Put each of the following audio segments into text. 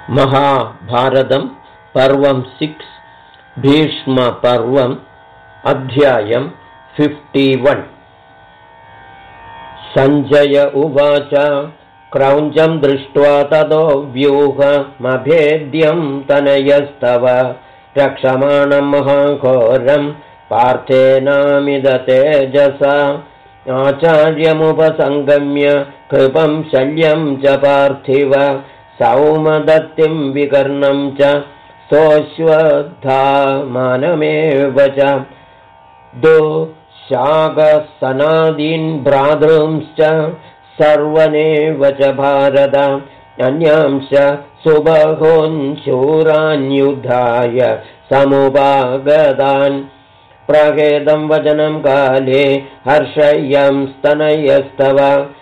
महाभारतं पर्वं 6 भीष्मपर्वम् अध्यायं 51। सञ्जय उवाच क्रौञ्चं दृष्ट्वा ततो व्यूहमभेद्यं तनयस्तव रक्षमाणं महाघोरं पार्थेनामिदतेजसा आचार्यमुपसङ्गम्य कृपं शल्यं च पार्थिव सौमदत्तिं विकर्णं च सोऽश्वत्थामानमेव च दुःशाकसनादीन् भ्रातॄंश्च सर्वनेव च भारत अन्यांश्च सुबहून् शूरान् युद्धाय समुपागतान् प्रखेदं वचनं काले हर्षय्यं स्तनयस्तव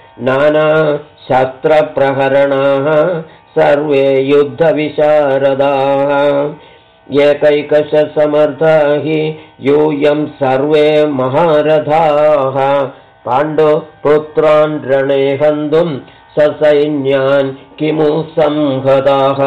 नानाशस्त्रप्रहरणाः सर्वे युद्धविशारदाः एकैकशसमर्था हि यूयं सर्वे महारथाः पाण्डुपुत्रान् रणे हन्तुं ससैन्यान् किमु संहताः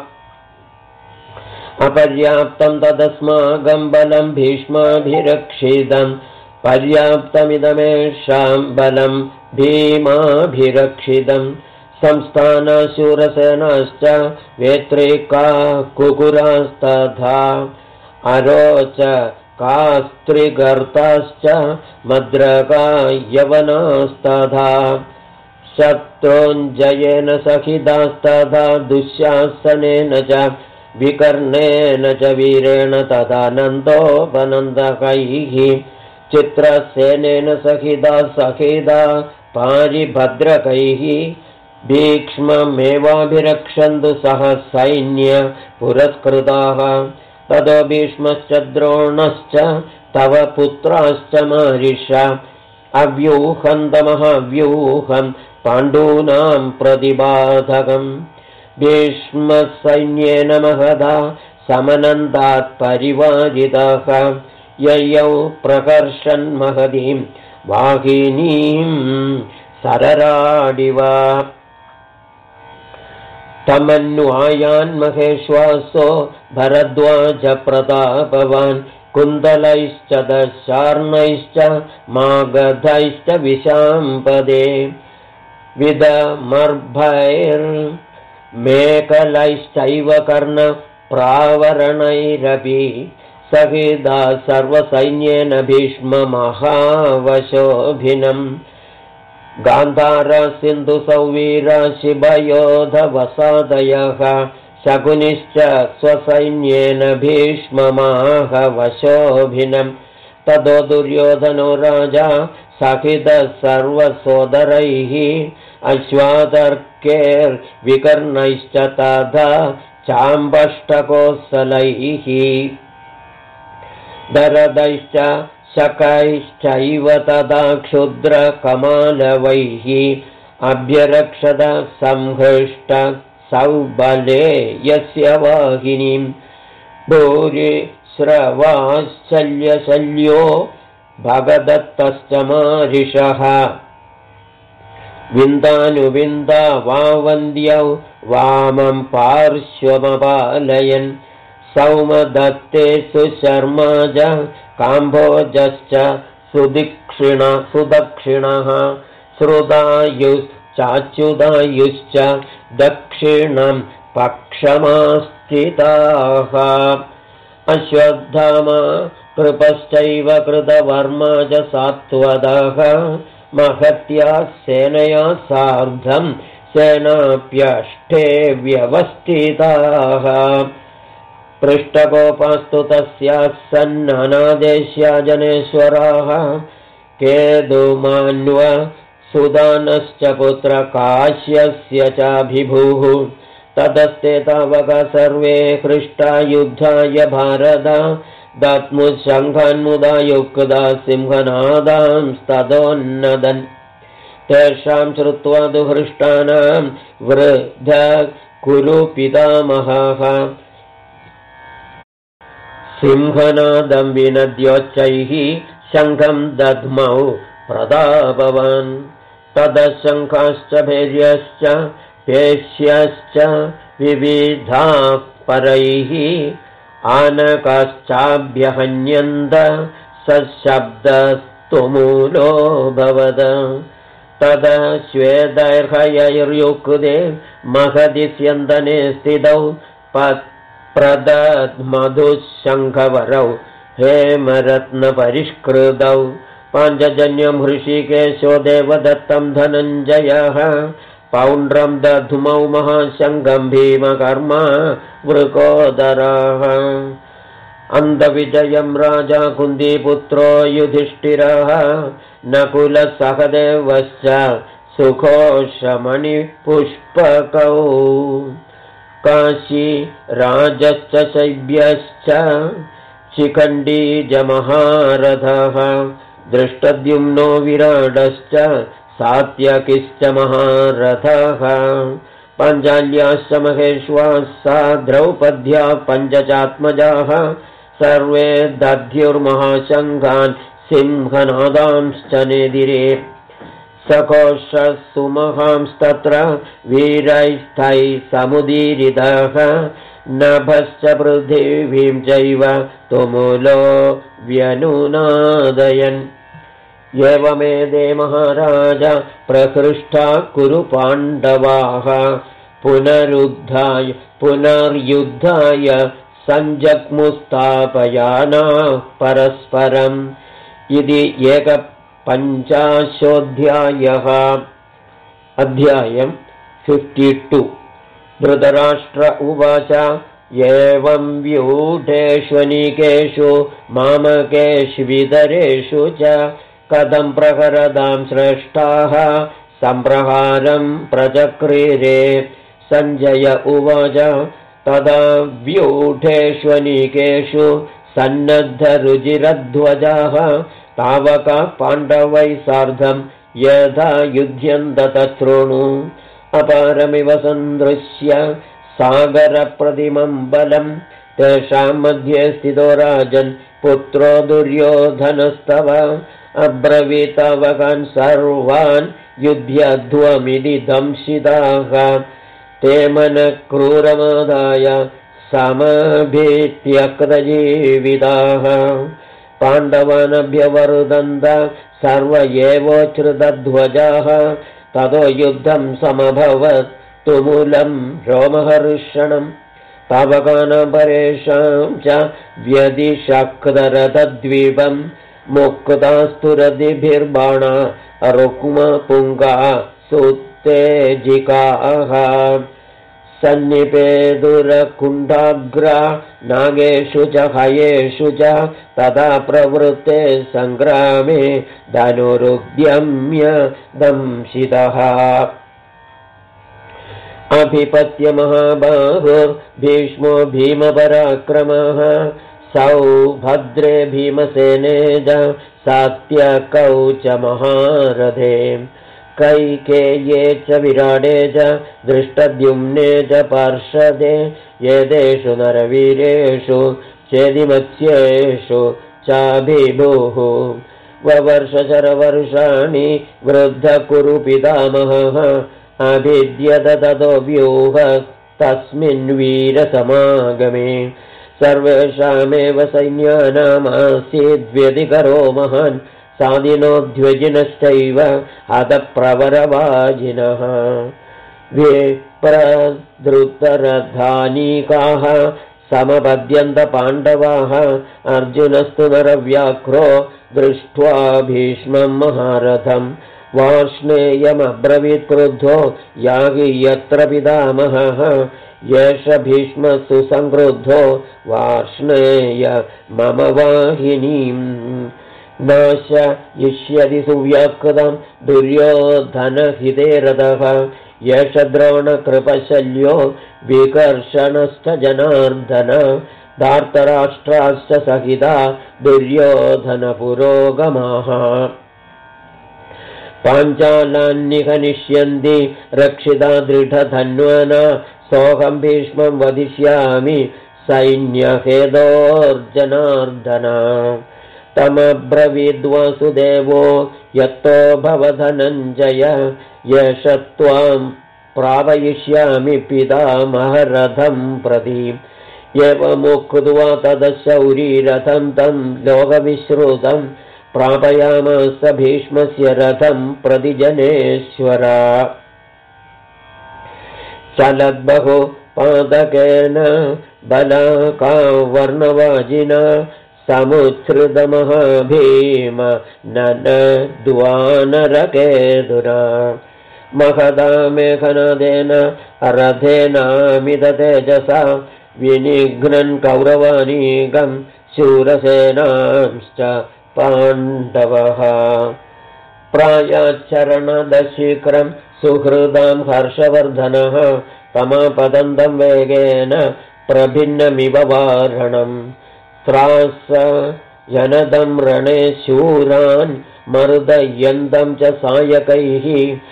अपर्याप्तं तदस्माकं बलं भीष्माभिरक्षितं पर्याप्तमिदमेषां बलं भीमाभिरक्षितं संस्थानशूरसेनाश्च वेत्रिका कुकुरास्तथा अरोचकास्त्रिगर्ताश्च मद्रका यवनास्तथा शत्रुञ्जयेन सहितास्तथा दुःशासनेन च विकर्णेन च वीरेण तदानन्दोपनन्दकैः चित्रसेनेन सहिता पारिभद्रकैः भीक्ष्ममेवाभिरक्षन्तु सह सैन्य पुरस्कृताः ततो भीष्मश्च द्रोणश्च तव पुत्राश्च मारिषा अव्यूहन्तमहाव्यूहं पाण्डूनां प्रतिबाधकम् भीष्मसैन्येन महदा समनन्दात् परिवारितः ययौ प्रकर्षन् महतीं वाहिनीं सरराडिव तमन्वायान् महेश्वासो भरद्वाज प्रतापवान् कुन्दलैश्च दशार्णैश्च मागधैश्च विशाम्पदे विदमर्भैर्मेकलैश्चैव कर्णप्रावरणैरपि सहिता सर्वसैन्येन भीष्ममहावशोभिनम् गान्धारसिन्धुसौवीरा शिवयोधवसादयः शकुनिश्च स्वसैन्येन भीष्ममाहवशोभिनं ततो दुर्योधनो राजा सहितः सर्वसोदरैः अश्वातर्कैर्विकर्णैश्च तथा चाम्बष्टकोत्सलैः दरदैश्च शकैश्चैव तदा क्षुद्रकमालवैः अभ्यरक्षत संहृष्ट सौबले यस्य वाहिनीं भूरिश्रवाश्चल्यशल्यो भगदत्तश्च मारिषः विन्दानुविन्दा वावन्द्यौ वामं पार्श्वमपालयन् सौमदत्ते सुशर्मा च काम्भोजश्च सुदक्षिणः श्रुतायुश्चाच्युतायुश्च दक्षिणं पक्षमास्थिताः अश्वत्थामा कृपश्चैव कृतवर्मा च सात्वतः महत्या सेनया सार्धं सेनाप्यष्टे व्यवस्थिताः पृष्ठकोपास्तु तस्याः सन्ननादेश्या जनेश्वराः केतुमान्व सुदानश्च पुत्रकाश्यस्य चाभिभूः ततस्ते तावक सर्वे हृष्टा युद्धाय भारत दद्मुशङ्खन्मुदा युक्ता सिंहनादांस्तदोन्नदन् तेषां श्रुत्वा दुहृष्टानां वृद्ध कुरु पितामहः सिंहनादं विनद्योच्चैः शङ्खं दद्मौ प्रतापवान् ततः शङ्खाश्च भैर्यश्च पेश्यश्च विविधाः परैः आनकाश्चाभ्यहन्यन्त सशब्दस्तुमूलो भवद तदा श्वेदैर्हयैर्युक्ते महदि स्यन्दने स्थितौ प्रदद्मधुशङ्खवरौ हेमरत्नपरिष्कृतौ पाञ्चजन्यं हृषीकेशो देवदत्तं धनञ्जयः पौण्ड्रं दधुमौ महाशङ्खं भीमकर्मा वृकोदरः अन्धविजयं राजा कुन्तीपुत्रो युधिष्ठिरः नकुलसहदेवश्च सुघोषमणिपुष्पकौ काशी राजश्च शैब्यश्च शिखण्डीजमहारथः दृष्टद्युम्नो विराडश्च सात्यकिश्च महारथः पाञ्चाल्याश्च महेश्वासा द्रौपद्या पञ्चचात्मजाः सर्वे दध्युर्महाशङ्खान् सिंहनादांश्च नेदिरे सघोषसुमहांस्तत्र वीरैस्थैः समुदीरितः नभश्च पृथिवीं चैव तुमुलो व्यनुनादयन् एवमेते महाराज प्रहृष्टा कुरु पाण्डवाः पुनर्युद्धाय सञ्जग्मुस्थापयाना परस्परम् इति 51 अध्यायम् 52 धृतराष्ट्र उवाच एवं व्यूढेष्वनिकेषु मामकेष्वितरेषु च कथं प्रहरदां श्रेष्ठाः सम्प्रहारं प्रचक्रिरे सञ्जय उवाच तदा व्यूढेष्वनिकेषु सन्नद्धरुचिरध्वजाः तावका पाण्डवैः सार्धं यथा युध्यन्त तच्छृणु अपारमिव सन्दृश्य सागरप्रतिमं बलं तेषां मध्ये स्थितो राजन् पुत्रो दुर्योधनस्तव अब्रवीतावकान् सर्वान् युध्यध्वमिति दंशिताः ते मनः क्रूरमादाय समभीत्यक्तजीविताः पाण्डवानभ्यवर्दन्त सर्व एवोच्छ्रितध्वजाः ततो युद्धं समभवत् तुमुलं रोमहर्षणम् तावकानां परेषां च व्यदिशक्तरथद्वीपं मुक्तास्तुरदिभिर्बाणा रुक्मपुङ्गा सुत्तेजिकाः सन्निपेदुरकुण्डाग्रा नागेषु च हयेषु च तदा प्रवृत्ते सङ्ग्रामे धनुरुद्यम्य दंशितः अभिपत्य महाबाहुर्भीष्मो भीमपराक्रमः सौभद्रे भीमसेने च सात्यकौ च महारथे कैकेये च विराडे च दृष्टद्युम्ने च पार्षदे एतेषु नरवीरेषु चेदिमत्स्येषु चाभिभुः ववर्षशरवर्षाणि वृद्धकुरु पितामहः अभिद्यत ततो व्यूह तस्मिन् वीरसमागमे सर्वेषामेव सैन्यानामासीद्व्यतिकरो महान् सादिनोऽध्वजिनश्चैव हतप्रवरवाजिनः विप्रधृतरथानीकाः समपद्यन्त पाण्डवाः अर्जुनस्तु नरव्याघ्रो दृष्ट्वा भीष्मं महारथम् वार्ष्णेयमब्रवीत् क्रुद्धो याहि यत्र पितामहः एष भीष्मः सुसंक्रुद्धो वार्ष्णेय मम वाहिनीम् नाशयिष्यति सुव्याकृतं दुर्योधनहिते रथः एष द्रोणकृपशल्यो विकर्षणश्च जनार्दन धार्तराष्ट्राश्च सहिता दुर्योधनपुरोगमाः पाञ्चालान्निहनिष्यन्ति रक्षिता दृढधन्वना सोऽहं भीष्मं वदिष्यामि सैन्यहेतोर्जनार्दन तमब्रवीद्वासुदेवो यत्तो भवधनञ्जय एष त्वां प्रापयिष्यामि पितामहरथं प्रति। एवमुक्त्वा ततः शौरीरथं तं लोकविश्रुतं प्रापयामास भीष्मस्य रथं प्रति जनेश्वर। चलद्बहु पादकेन बलाकावर्णवाजिना समुच्छ्रितमहाभीम ननद्वानरकेतुना। महदा मेघनादेन रथेनामिततेजसा विनिघ्नन् कौरवानीकं शूरसेनांश्च पाण्डवः। प्रायाच्चरणदशीघ्रं सुहृदां हर्षवर्धनः तमापतन्तं वेगेन प्रभिन्नमिव वारणम्। त्रास जनदं रणे शूरान् मर्दयन्तं च सायकैः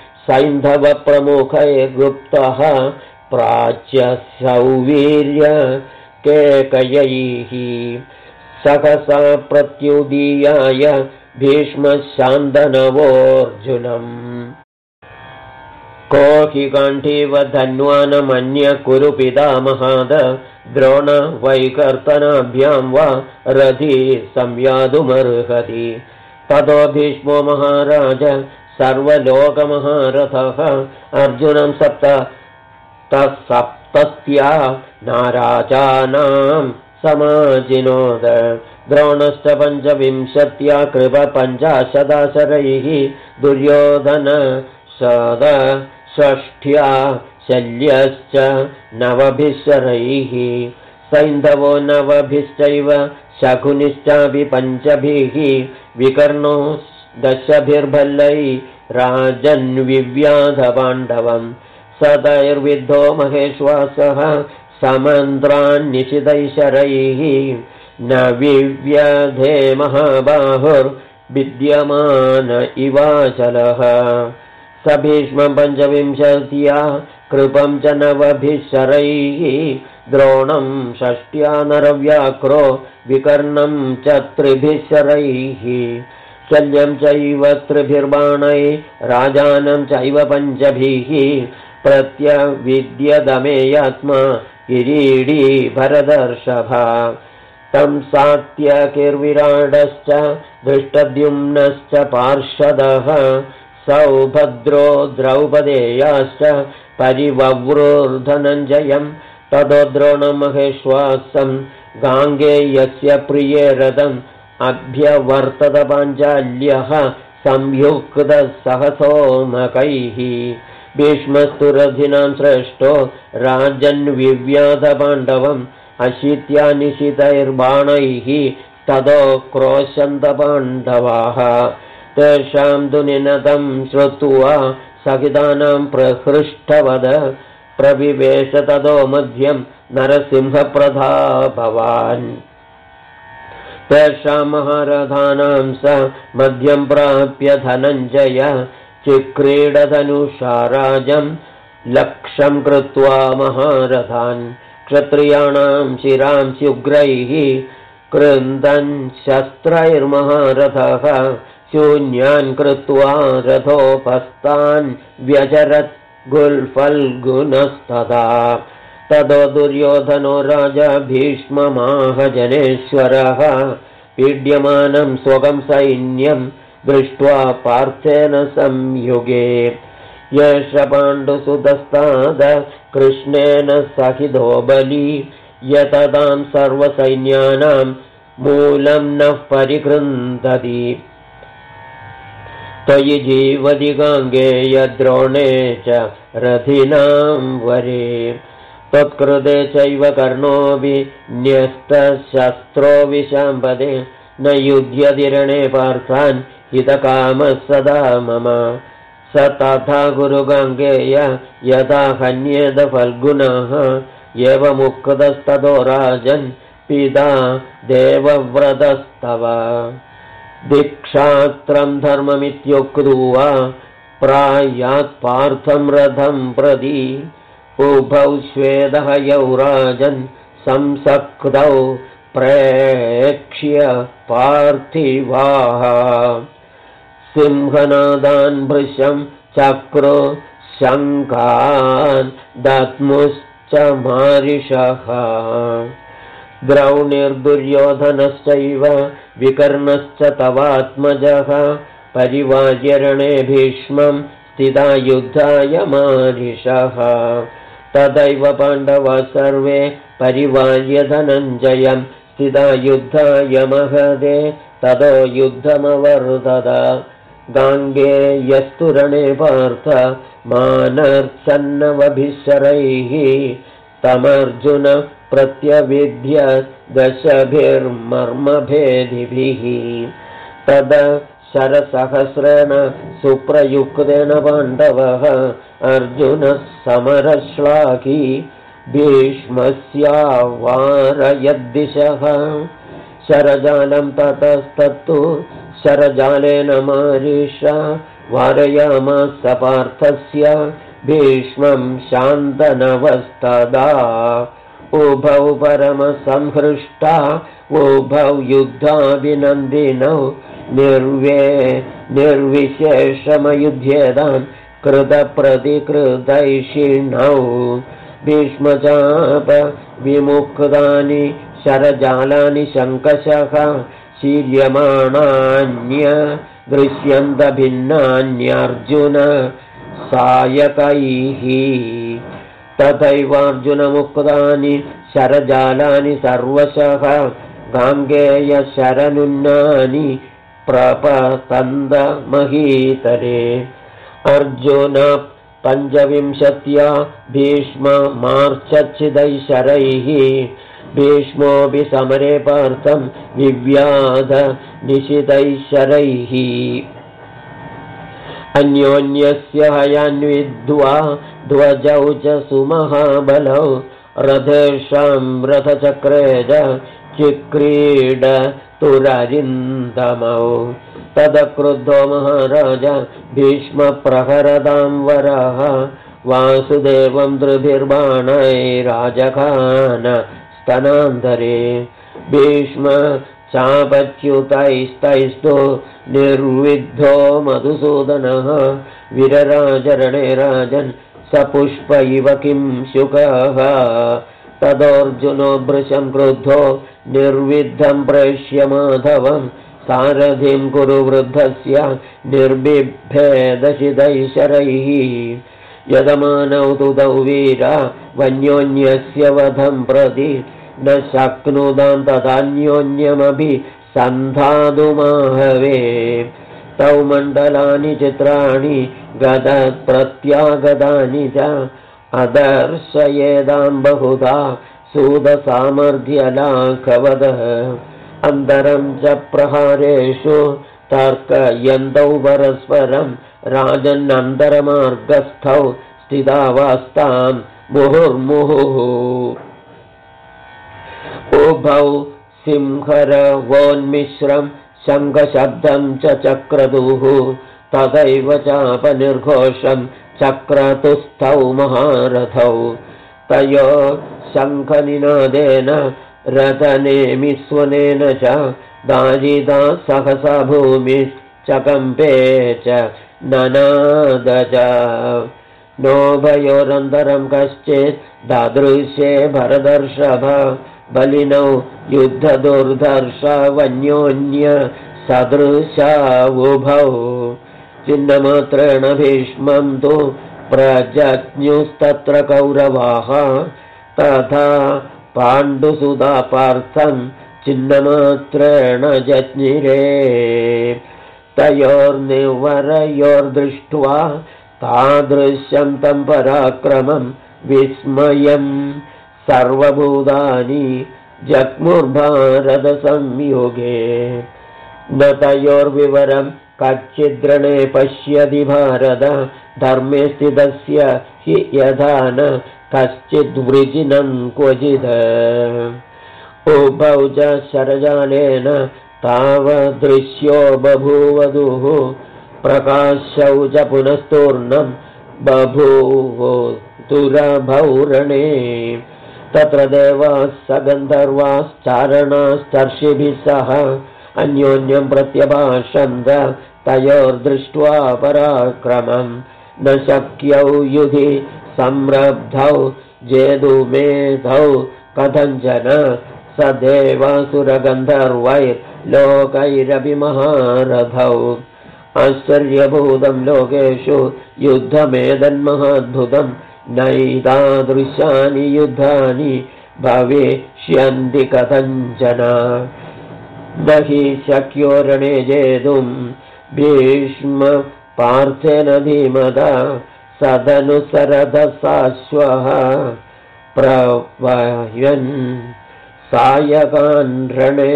सैन्धवप्रमुखैर्गुप्तः प्राच्य सौवीर्य केकयैः। सहसा प्रत्युदीयाय भीष्मशान्तनवोऽर्जुनम्। को हि काण्ठीव धन्वानमन्य कुरु पितामहाद द्रोण वैकर्तनाभ्यां वा रथी संयातुमर्हति। ततो भीष्मो महाराज सर्वलोकमहारथः अर्जुनं सप्तस्त्या नाराजानां समाजिनोद। द्रोणश्च 25 कृपपञ्चाशदाशरैः दुर्योधन षष्ठ्या शल्यश्च 9 शरैः। सैन्धवो 9 शकुनिश्चापि 5 विकर्णो 10 राजन्विव्याध पाण्डवम्। सदैर्विद्धो महेश्वासः समन्त्रान्निशितैशरैः न विव्यधे महाबाहुर्विद्यमान इवाचलः। स भीष्मं 25 कृपं च 9 शरैः द्रोणं 6 नरव्याक्रो विकर्णं च 3 शरैः। शल्यं चैव 3 बाणैः राजानं चैव 5 प्रत्यविद्यदमेयात्मा किरीडी भरदर्षभ। तं सात्यकिर्विराडश्च धृष्टद्युम्नश्च पार्षदः सौभद्रो द्रौपदेयाश्च परिवव्रुर्धनञ्जयम्। ततो द्रोणं महेश्वासं गाङ्गेयस्य प्रिये रथम् अभ्यवर्तत पाञ्चाल्यः संयुक्तः सहसोमकैः। भीष्मस्तु रथिनां श्रेष्ठो राजन्विव्याध पाण्डवम् 80 निशितैर्बाणैः ततो क्रोशन्त पाण्डवाः। तेषां तु निनदं श्रुत्वा सहितानां प्रहृष्टवद प्रविवेश ततो मध्यं नरसिंहप्रतापवान्। तेषां महारथानां स मध्यं प्राप्य धनञ्जय चिक्रीडधनुषा राजं लक्ष्यं कृत्वा महारथान्। क्षत्रियाणां शिरांसि उग्रैः कृन्दन् शस्त्रैर्महारथः शून्यान् कृत्वा रथोपस्थान् व्यचरत् गुल्फल्गुनस्तदा। ततो दुर्योधनो राजा भीष्ममाह जनेश्वरः पीड्यमानं स्वकं सैन्यं दृष्ट्वा पार्थेन संयुगे। येष पाण्डुसुतस्ताद कृष्णेन सहितो बली यततां सर्वसैन्यानां मूलं नः परिकृन्दति। त्वयि जीवति गाङ्गेय द्रोणे च रथिनां वरे। त्वत्कृते चैव कर्णोऽपि न्यस्तशस्त्रो विशाम्पदे न युध्यतिरणे पार्थान् हितकामः सदा मम। स तथा गुरु गाङ्गेय यथा हन्येत फल्गुनः एवमुक्तस्ततो राजन् पिता देवव्रतस्तव। दीक्षात्रं धर्ममित्युक्त्वा प्रायात् पार्थं रथं प्रति उभौ श्वेदहयौ राजन् संसक्तौ प्रेक्ष्य पार्थिवाः। सिंहनादान् भृशं चक्रो शङ्कान् दद्मुश्च मारिषः द्रौणिर्दुर्योधनश्चैव विकर्णश्च तवात्मजः परिवार्यरणे भीष्मं स्थिता युद्धाय मारिषः तदैव पाण्डवाः सर्वे परिवार्य धनञ्जयं स्थिता युद्धाय महदे ततो युद्धमवर्धत गाङ्गेयस्तु रणे पार्थ मानर्च्छन्नवभिशरैः तमर्जुन प्रत्यविद्य दशभिर्मर्मभेदिभिः तद शरसहस्रेण सुप्रयुक्तेन पाण्डवः अर्जुनः समरश्लाघी भीष्मस्यावारयद्दिशः शरजालं ततस्तत्तु शरजालेन मारीषा वारयामास पार्थस्य भीष्मं शान्तनवस्तदा उभौ परमसंहृष्टा उभौ युद्धाभिनन्दिनौ निर्विशेषमयुध्येतां कृतप्रतिकृतैषिणौ भीष्मचाप विमुक्तानि शरजालानि शङ्कशः शीर्यमाणान्य दृश्यन्तभिन्नान्यर्जुन सायकैः तथैवार्जुनमुक्तानि शरजालानि सर्वशः गाङ्गेयशरनुन्नानि प्रपतन्दमहीतरे अर्जुन 25 भीष्ममार्च्छिदैशरैः भीष्मोऽपि समरे पार्थं विव्याध निशितैशरैः अन्योन्यस्य हयान्विद्वा ध्वजौ च सुमहाबलौ रथेषां रथचक्रे च चिक्रीडतुररिन्दमौ तदक्रुद्धो महाराज भीष्मप्रहरतां वरः वासुदेवं दृभिर्बाणैराजखान स्तनान्तरे भीष्म चापच्युतैस्तैस्तु निर्विद्धो मधुसूदनः विरराजरणे राजन् सपुष्प इव किं शुकः तदोऽर्जुनो भृशं क्रुद्धो निर्विद्धं प्रेष्य माधवं सारथिं कुरु वृद्धस्य निर्बिभेदशिदैशरैः यदमानौ तु तौ वीरा वन्योन्यस्य वधं प्रति न शक्नुतां तदान्योन्यमपि सन्धातुमाहवे तौ मण्डलानि चित्राणि गदप्रत्यागतानि च अदर्शयेदां बहुधा सूदसामर्थ्यलाघवद अन्तरं च प्रहारेषु तर्कयन्तौ परस्परं राजन्नन्तरमार्गस्थौ स्थितावास्तां मुहुर्मुहुः उभौ सिंहरवोन्मिश्रं शङ्खशब्दं च चक्रतुः तथैव चापनिर्घोषं चक्रतुस्थौ महारथौ तयो शङ्खनिनादेन रथनेमिस्वनेन च दारिता सहसा भूमिश्चकम्पे च ननाद च नोभयोरन्तरं कश्चित् दादृशे भरदर्षभ बलिनौ युद्धदुर्धर्ष वन्योन्य सदृशा उभौ चिन्नमात्रेण भीष्मं तु प्रजज्ञुस्तत्र कौरवाः तथा पाण्डुसुधा पार्थं चिन्नमात्रेण जज्ञिरे तयोर्निवरयोर्दृष्ट्वा तादृशं तं पराक्रमं विस्मयं सर्वभूतानि जग्मुर्भारतसंयुगे न तयोर्विवरं कच्चिद्रणे पश्यति भारत धर्मे स्थितस्य हि यथा न कश्चिद्वृजिनं क्वचित् उभौ च शरजालेन तावदृश्यो बभूवधुः प्रकाशौ च पुनस्तूर्णं बभूव दुरभौरणे तत्र देवाः सगन्धर्वाश्चारणास्तर्षिभिः सह अन्योन्यं प्रत्यभाषन्त तयोर्दृष्ट्वा पराक्रमं न शक्यौ युधि संरब्धौ जेतुमेधौ कथञ्चन स देवासुरगन्धर्वैर्लोकैरपि महारथौ आश्चर्यभूतं लोकेषु युद्धमेतन्महाद्भुतं नैतादृशानि युद्धानि भविष्यन्ति कथञ्चन न हि शक्यो रणे जेतुं भीष्म पार्थेन धीमता सदनुसरदसाश्वः प्रवह्यन् सायकान् रणे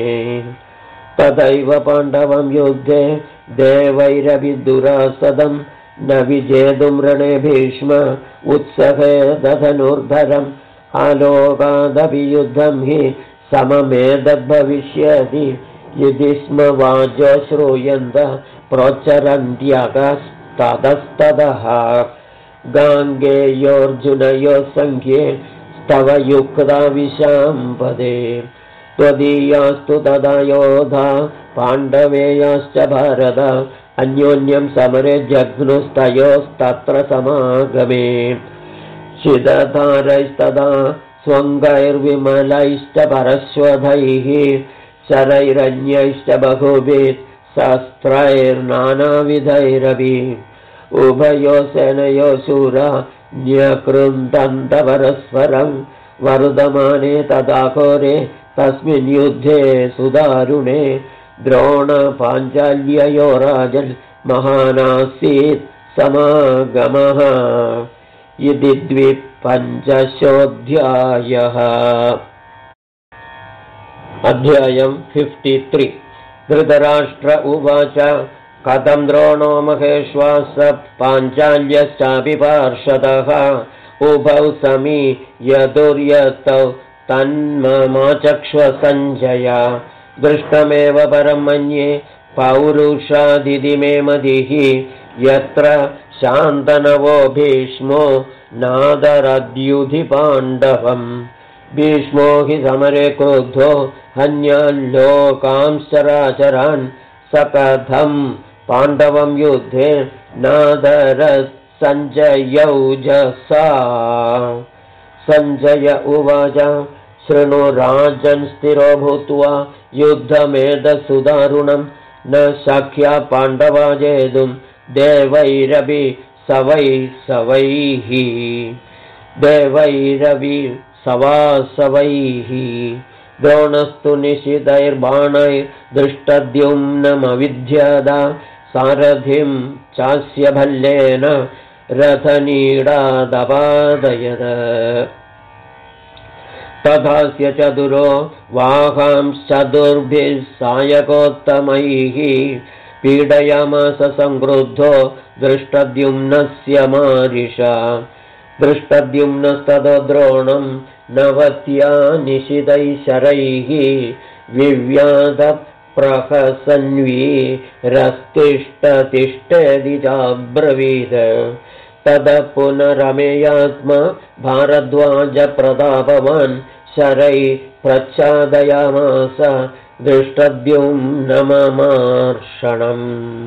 तथैव पाण्डवं युद्धे देवैरभिदुरासदं न विजेतुं रणे भीष्म उत्सहे दधनुर्धरम् आलोकादपि युद्धं हि सममेतद्भविष्यति यदि स्म वाचो श्रूयन्त प्रोच्चरन्त्यकस्ततस्ततः गाङ्गेयोऽर्जुनयोः सङ्ख्ये स्तव युक्ता विशाम्पदे त्वदीयास्तु तदा योधा पाण्डवेयाश्च भारत अन्योन्यं समरे जघ्नुस्तयोस्तत्र समागमे शिदधारैस्तदा स्वङ्गैर्विमलैश्च परश्वधैः शरैरन्यैश्च बहुभिः शस्त्रैर्नानाविधैरपि उभयो सेनयो शूरा न्यकृन्तन्त परस्परं वर्धमाने तदा घोरे तस्मिन् युद्धे सुदारुणे द्रोणपाञ्चाल्ययो राजन् महानासीत् समागमः इति 25. अध्यायं 53 धृतराष्ट्र उवाच कथं द्रोणो महेश्वास पाञ्चाल्यश्चापि पार्षदः उभौ समी यदुर्यतौ तन्ममाचक्ष्व सञ्जय दृष्टमेव परं मन्ये पौरुषादिति मे मतिः यत्र शान्तनवो भीष्मो नादरद्युधि पाण्डवम् भीष्मो हि समरे क्रुद्धो हन्याल्लोकांश्च चराचरान् स कथं पाण्डवं युद्धे नादरत् सञ्जयौजसा सञ्जय उवाच शृणु राजन् स्थिरो भूत्वा युद्धमेतत्सुदारुणं न शक्या पाण्डवा जेतुं देवैरपि सवासवैः द्रोणस्तु निशितैर्बाणैर्दृष्टद्युम्नमविध्यदा सारथिं चास्य भल्लेन रथनीडादपादयद तथास्य चतुरो वाहांश्चतुर्भिः सायकोत्तमैः पीडयामास संक्रुद्धो दृष्टद्युम्नस्य मारिषा दृष्टद्युम्नस्ततो द्रोणं नवत्या निशितैः शरैः विव्याधप्रहसन्वीरस्तिष्ठतिष्ठेति चाब्रवीत् ततः पुनरमेयात्मा भारद्वाज प्रतापवान् शरैः प्रच्छादयामास दृष्टद्युम्नममार्षणम्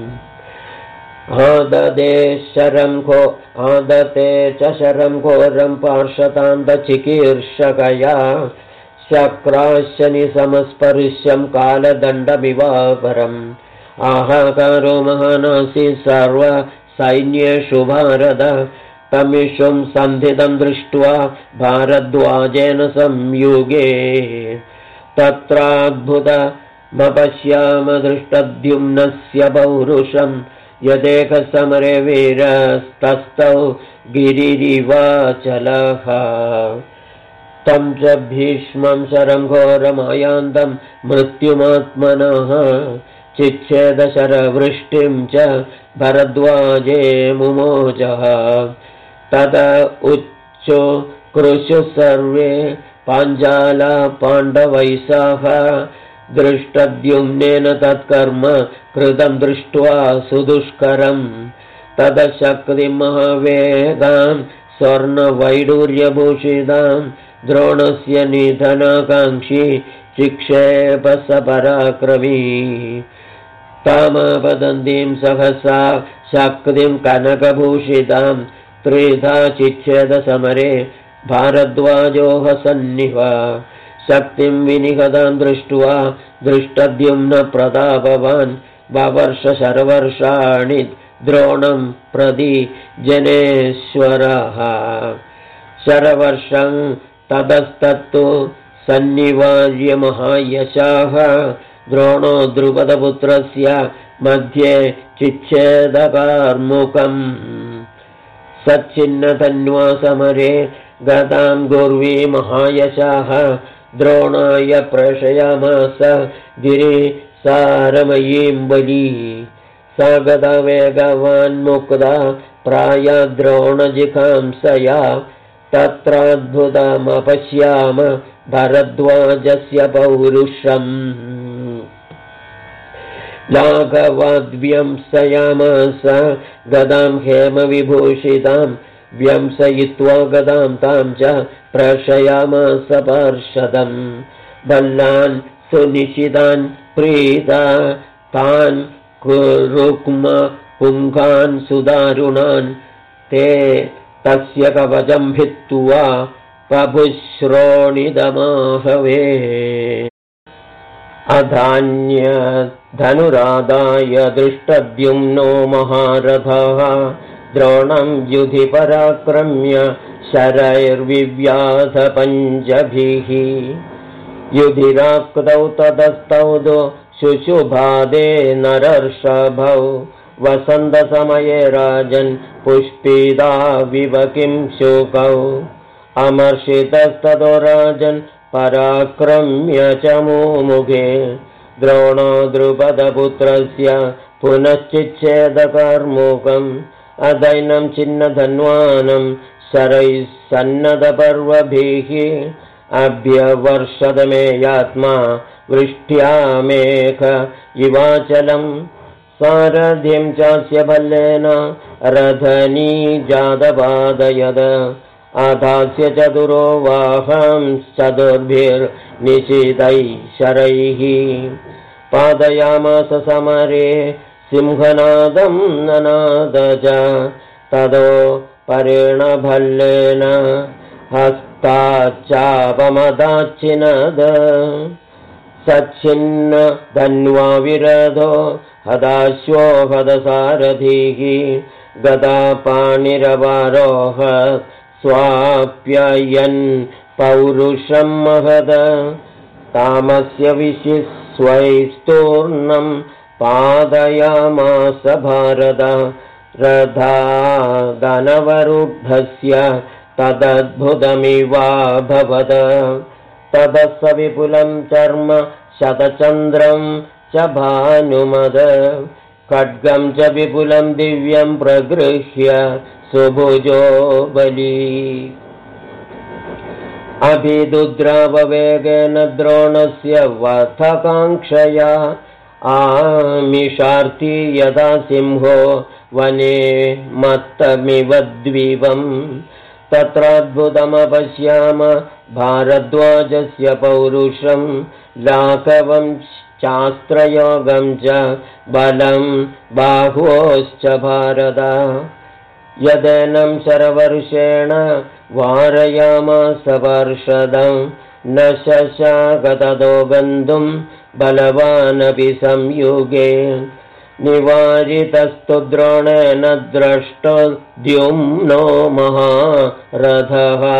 आदते च शरं घोरं पार्षतान्तचिकीर्षकया शक्राशनि समस्पर्श्यं कालदण्डमिवापरम् आहाकारो महानासीत् सर्वसैन्येषु भारत तमिषुं सन्धितं दृष्ट्वा भारद्वाजेन संयुगे तत्राद्भुतमपश्याम दृष्टद्युम्नस्य पौरुषम् यदेकसमरे वीरस्तस्थौ गिरिरिवाचलः तं च भीष्मं शरं घोरमायान्तं मृत्युमात्मनः चिच्छेदशरवृष्टिं च भरद्वाजे मुमोचः तत उच्चो कृशु सर्वे पाञ्चाला पाण्डवैः दृष्टद्युम्नेन तत्कर्म कृतं दृष्ट्वा सुदुष्करम् तदशक्तिं महावेगां स्वर्णवैडूर्यभूषितां द्रोणस्य निधनाकाङ्क्षी चिक्षेप स पराक्रमी तामापतन्तीं सहसा शक्तिं कनकभूषितां त्रिधा चिच्छेदसमरे भारद्वाजो हसन्निव शक्तिं विनिहतां दृष्ट्वा दृष्टद्युम्न प्रतापवान् ववर्ष शर्वर्षाणि द्रोणं प्रति जनेश्वरः शरवर्षं ततस्तत्तु सन्निवार्य महायशाः द्रोणो द्रुपदपुत्रस्य मध्ये चिच्छेदकार्मुकम् सच्चिन्नधन्वा समरे गतां गुर्वी महायशाः द्रोणाय प्रेषयामास गिरिसारमयीं बली सा गदा वेगवान्मुक्ता प्रायद्रोणजिघांसया तत्राद्भुतमपश्याम भरद्वाजस्य पौरुषम् लाघवाद्व्यंसयामास गदां हेमविभूषितां व्यंसयित्वा गदां तां च प्रशयामास पार्षदम् बल्लान् सुनिशितान् प्रीता तान् रुक्म पुङ्खान् सुदारुणान् ते तस्य कवचं भित्त्वा पभुश्रोणिदमाहवे अधान्यधनुरादाय दृष्टद्युम्नो महारथः द्रोणं युधि पराक्रम्य शरैर्विव्याधपञ्जभिः युधिराक्तौ ततस्तौ शुशुभादे नरर्षभौ वसन्तसमये राजन् पुष्पिता विवकिं शोकौ अमर्षितस्ततो राजन् पराक्रम्य च मुमुखे द्रोणो द्रुपदपुत्रस्य पुनश्चिच्छेदकार्मुकम् अदैनं छिन्नधन्वानं शरैः सन्नतपर्वभिः अभ्यवर्षदमेयात्मा वृष्ट्यामेक इवाचलम् सारथिं चास्य भल्लेन रथनी जातपादयद आधास्य चतुरो वाहंश्चतुर्भिर्निशितैः शरैः पादयामास समरे सिंहनादं ननाद च ततो परेण भल्लेन हस्ताच्चापमदाच्चिनद सच्छिन्न धन्वा विरधो हदाश्वो हदसारथिः गदा पाणिरवारोह स्वाप्ययन् पौरुषं महद तामस्य विशिस्वैस्तूर्णं पादयामास भारत रथादनवरुद्धस्य तदद्भुतमिवाभवद ततः स विपुलं चर्म शतचन्द्रं च भानुमद खड्गं च विपुलं दिव्यं प्रगृह्य सुभुजो बली अभिदुद्राववेगेन द्रोणस्य वधकाङ्क्षया आमिषार्थी यदा सिंहो वने मत्तमिव द्वीपम् तत्राद्भुतमपश्याम भारद्वाजस्य पौरुषं लाघवं शास्त्रयोगं च बलं बाह्वोश्च भारत यदेनं शरवर्षेण वारयामास पार्षदं न शशाकततो गन्तुं बलवानपि संयुगे निवारितस्तु द्रोणेन द्रष्टद्युम्नो महारथः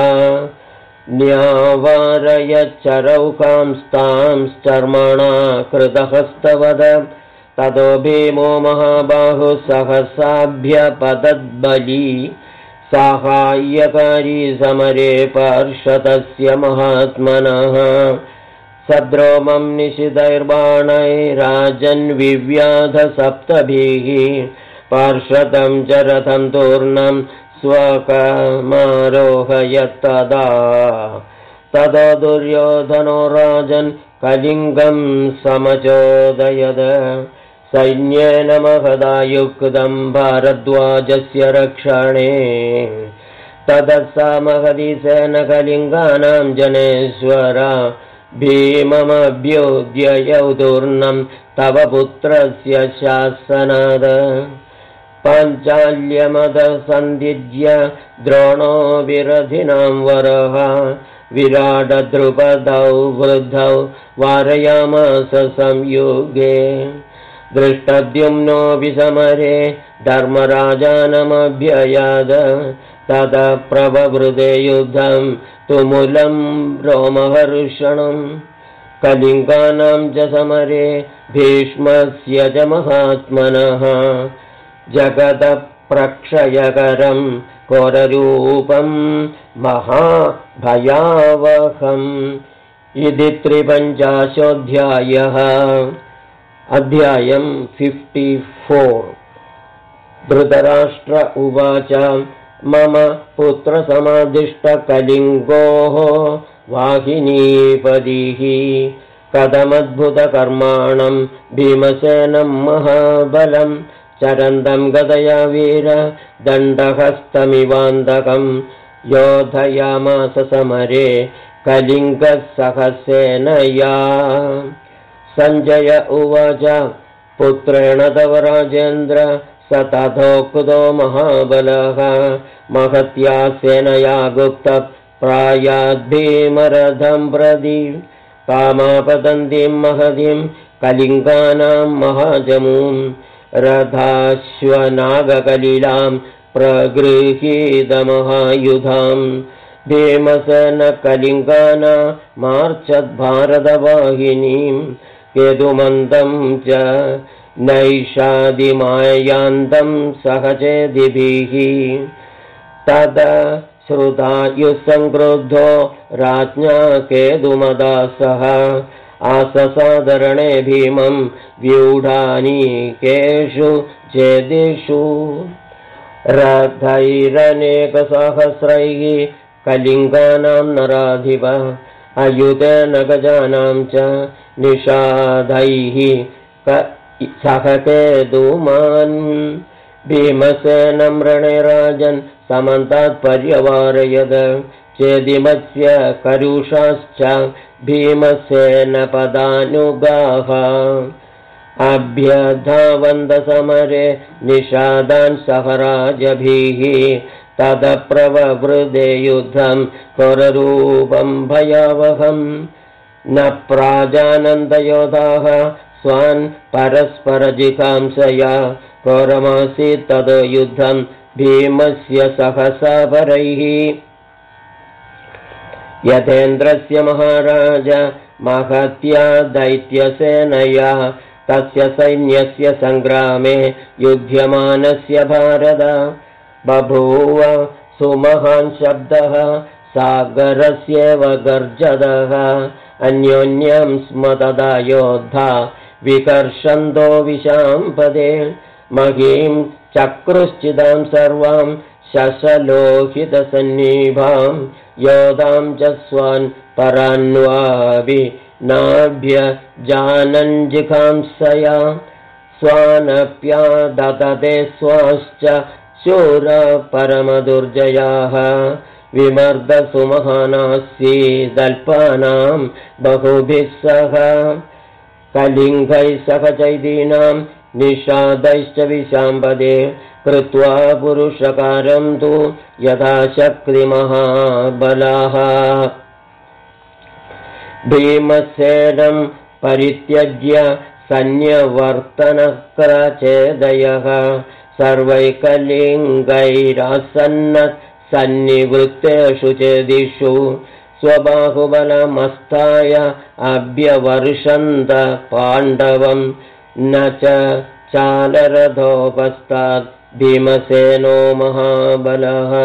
न्यावारयच्चरौकांस्तांश्चर्मणा कृतहस्तवद ततो भीमो महाबाहुः सहसाभ्यपतद्बली साहाय्यकारी समरे पार्षदस्य महात्मनः सद्रोमं निशितैर्बाणैराजन्विव्याध सप्तभिः पार्षदं च रथं तूर्णं स्वकमारोहयत्तदा तदा दुर्योधनो राजन् कलिङ्गं समचोदयद सैन्येन महदा युक्तं भारद्वाजस्य रक्षणे ततः सा महती सेन कलिङ्गानां जनेश्वरा भीममभ्युद्य यौतूर्णं तव पुत्रस्य शासनाद पाञ्चाल्यमदसन्धिज्य द्रोणो विरधिनां वरः विराडद्रुपदौ वृद्धौ वारयामास संयुगे दृष्टद्युम्नो विसमरे धर्मराजानमभ्ययाद तदा प्रववृदे युद्धं तुमुलं रोमहर्षणं कलिङ्गानां च समरे भीष्मस्य च महात्मनः जगदप्रक्षयकरं घोररूपं महाभयावहम् इति 53 अध्यायं 54 धृतराष्ट्र उवाच मम पुत्रसमादिष्टकलिङ्गोः वाहिनीपतिः कथमद्भुतकर्माणं भीमसेनं महाबलं चरन्तं गदया वीर दण्डहस्तमिवान्तकं योधयामास समरे कलिङ्गसहसेनया सञ्जय उवाच पुत्रेण तव राजेन्द्र स तथोक्तो महाबलः महत्या सेनया गुप्तप्रायाद्भीमरथं प्रति कामापतन्तीं महतीं कलिङ्गानां महाजमूं रथाश्वनागकलिलां प्रगृहीतमहायुधां भीमसेनकलिङ्गानामार्चद्भारतवाहिनीं केतुमन्तं च नैषादिमायान्तं सहचेदिभिः तदा श्रुतायुस्सङ्क्रुद्धो राज्ञा केतुमदासः आससादरणे भीमं व्यूढानीकेषु चेदिषु रथैरनेकसहस्रैः कलिङ्गानां नराधिप अयुतेन गजानां च निषादैः सह केतुमान् भीमसेनं रणे राजन् समन्तात् पर्यवारयद चेदिमस्य करुषाश्च भीमसेनपदानुगाः अभ्यधावन्तसमरे निषादान् सह राजभिः तदप्रववृदे युद्धं घोररूपं भयावहम् न प्राजानन्दयोधाः स्वान् परस्परजिकांसया घोरमासीत् तदो युद्धं भीमस्य सहसा परैः यथेन्द्रस्य महाराज महत्या दैत्यसेनया तस्य सैन्यस्य सङ्ग्रामे युध्यमानस्य भारत बभूव सुमहान् शब्दः सागरस्येव गर्जदः अन्योन्यं स्म तदा योद्धा विकर्षन्तो विशाम्पदे महीं चक्रुश्चिदां सर्वां शशलोहितसन्निभां योधां च स्वान् परान्वापि नाभ्यजानञ्जिघांसया स्वानप्याददते स्वाश्च शूर परमदुर्जयाः विमर्दसुमहानासीदल्पानां बहुभिः सह कलिङ्गैः सह चैदीनां निषादैश्च विशाम्पदे कृत्वा पुरुषकारं तु यथाशक्तिमहाबलाः भीमसेनं परित्यज्य सन्न्यवर्तनक्रचेदयः सर्वैकलिङ्गैरासन्न सन्निवृत्तेषु चेदिषु स्वबाहुबलमस्ताय अभ्यवर्षन्त पाण्डवं न च चालरथोपस्तात् भीमसेनो महाबलः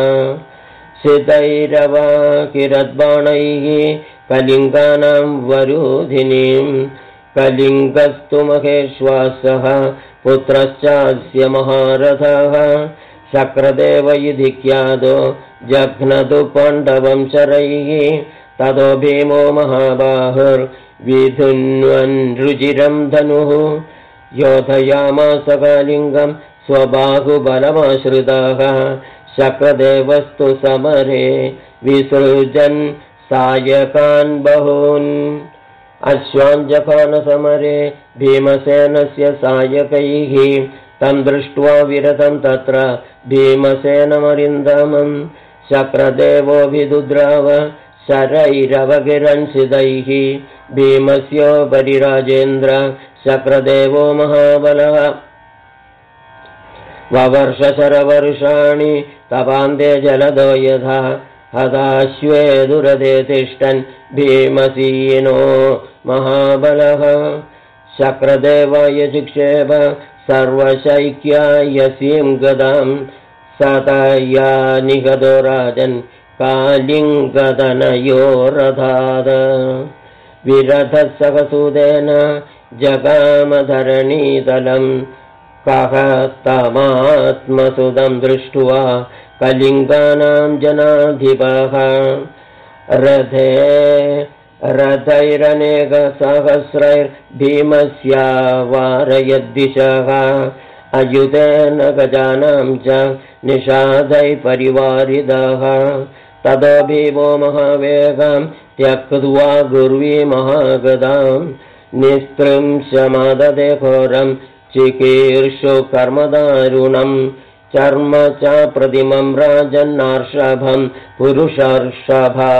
सितैरवाकिरद्बाणैः कलिङ्गानां वरूधिनीं कलिङ्गस्तु महेश्वासः पुत्रश्चास्य महारथः शक्रदेव इति ख्यातो जघ्नतु पाण्डवं शरैः ततो भीमो महाबाहुर्विधुन्वन् रुचिरं धनुः योधयामास कलिङ्गं स्वबाहुबलमाश्रितः शक्रदेवस्तु समरे विसृजन् सायकान् बहून् अश्वान् जघान समरे भीमसेनस्य सायकैः तं दृष्ट्वा विरतं तत्र भीमसेनमरिन्दमं शक्रदेवोऽभिदुद्राव शरैरवगिरंसिदैः भीमस्योपरि राजेन्द्र शक्रदेवो महाबलः ववर्षशरवर्षाणि तपान्ते जलदो यथा हताश्वे दुरदे तिष्ठन् भीमसीनो महाबलः शक्रदेवाय चिक्षेप सर्वशैक्यायसीं गदां सतया निगतो राजन् कालिङ्गदनयो रथाद विरथः सहसूदेन जगामधरणीतलं कहस्तमात्मसुदं दृष्ट्वा कलिङ्गानां जनाधिपः रथे रथैरनेकसहस्रैर्भीमस्यावारयद्दिशः अयुतेन गजानां च निषादैः परिवारितः ततो भीमो महावेगं त्यक्त्वा गुर्वी महागदां निस्त्रिंशमाददे घोरं चिकीर्षु कर्मदारुणं चर्म च प्रतिमं राजन्नार्षभं पुरुषर्षभा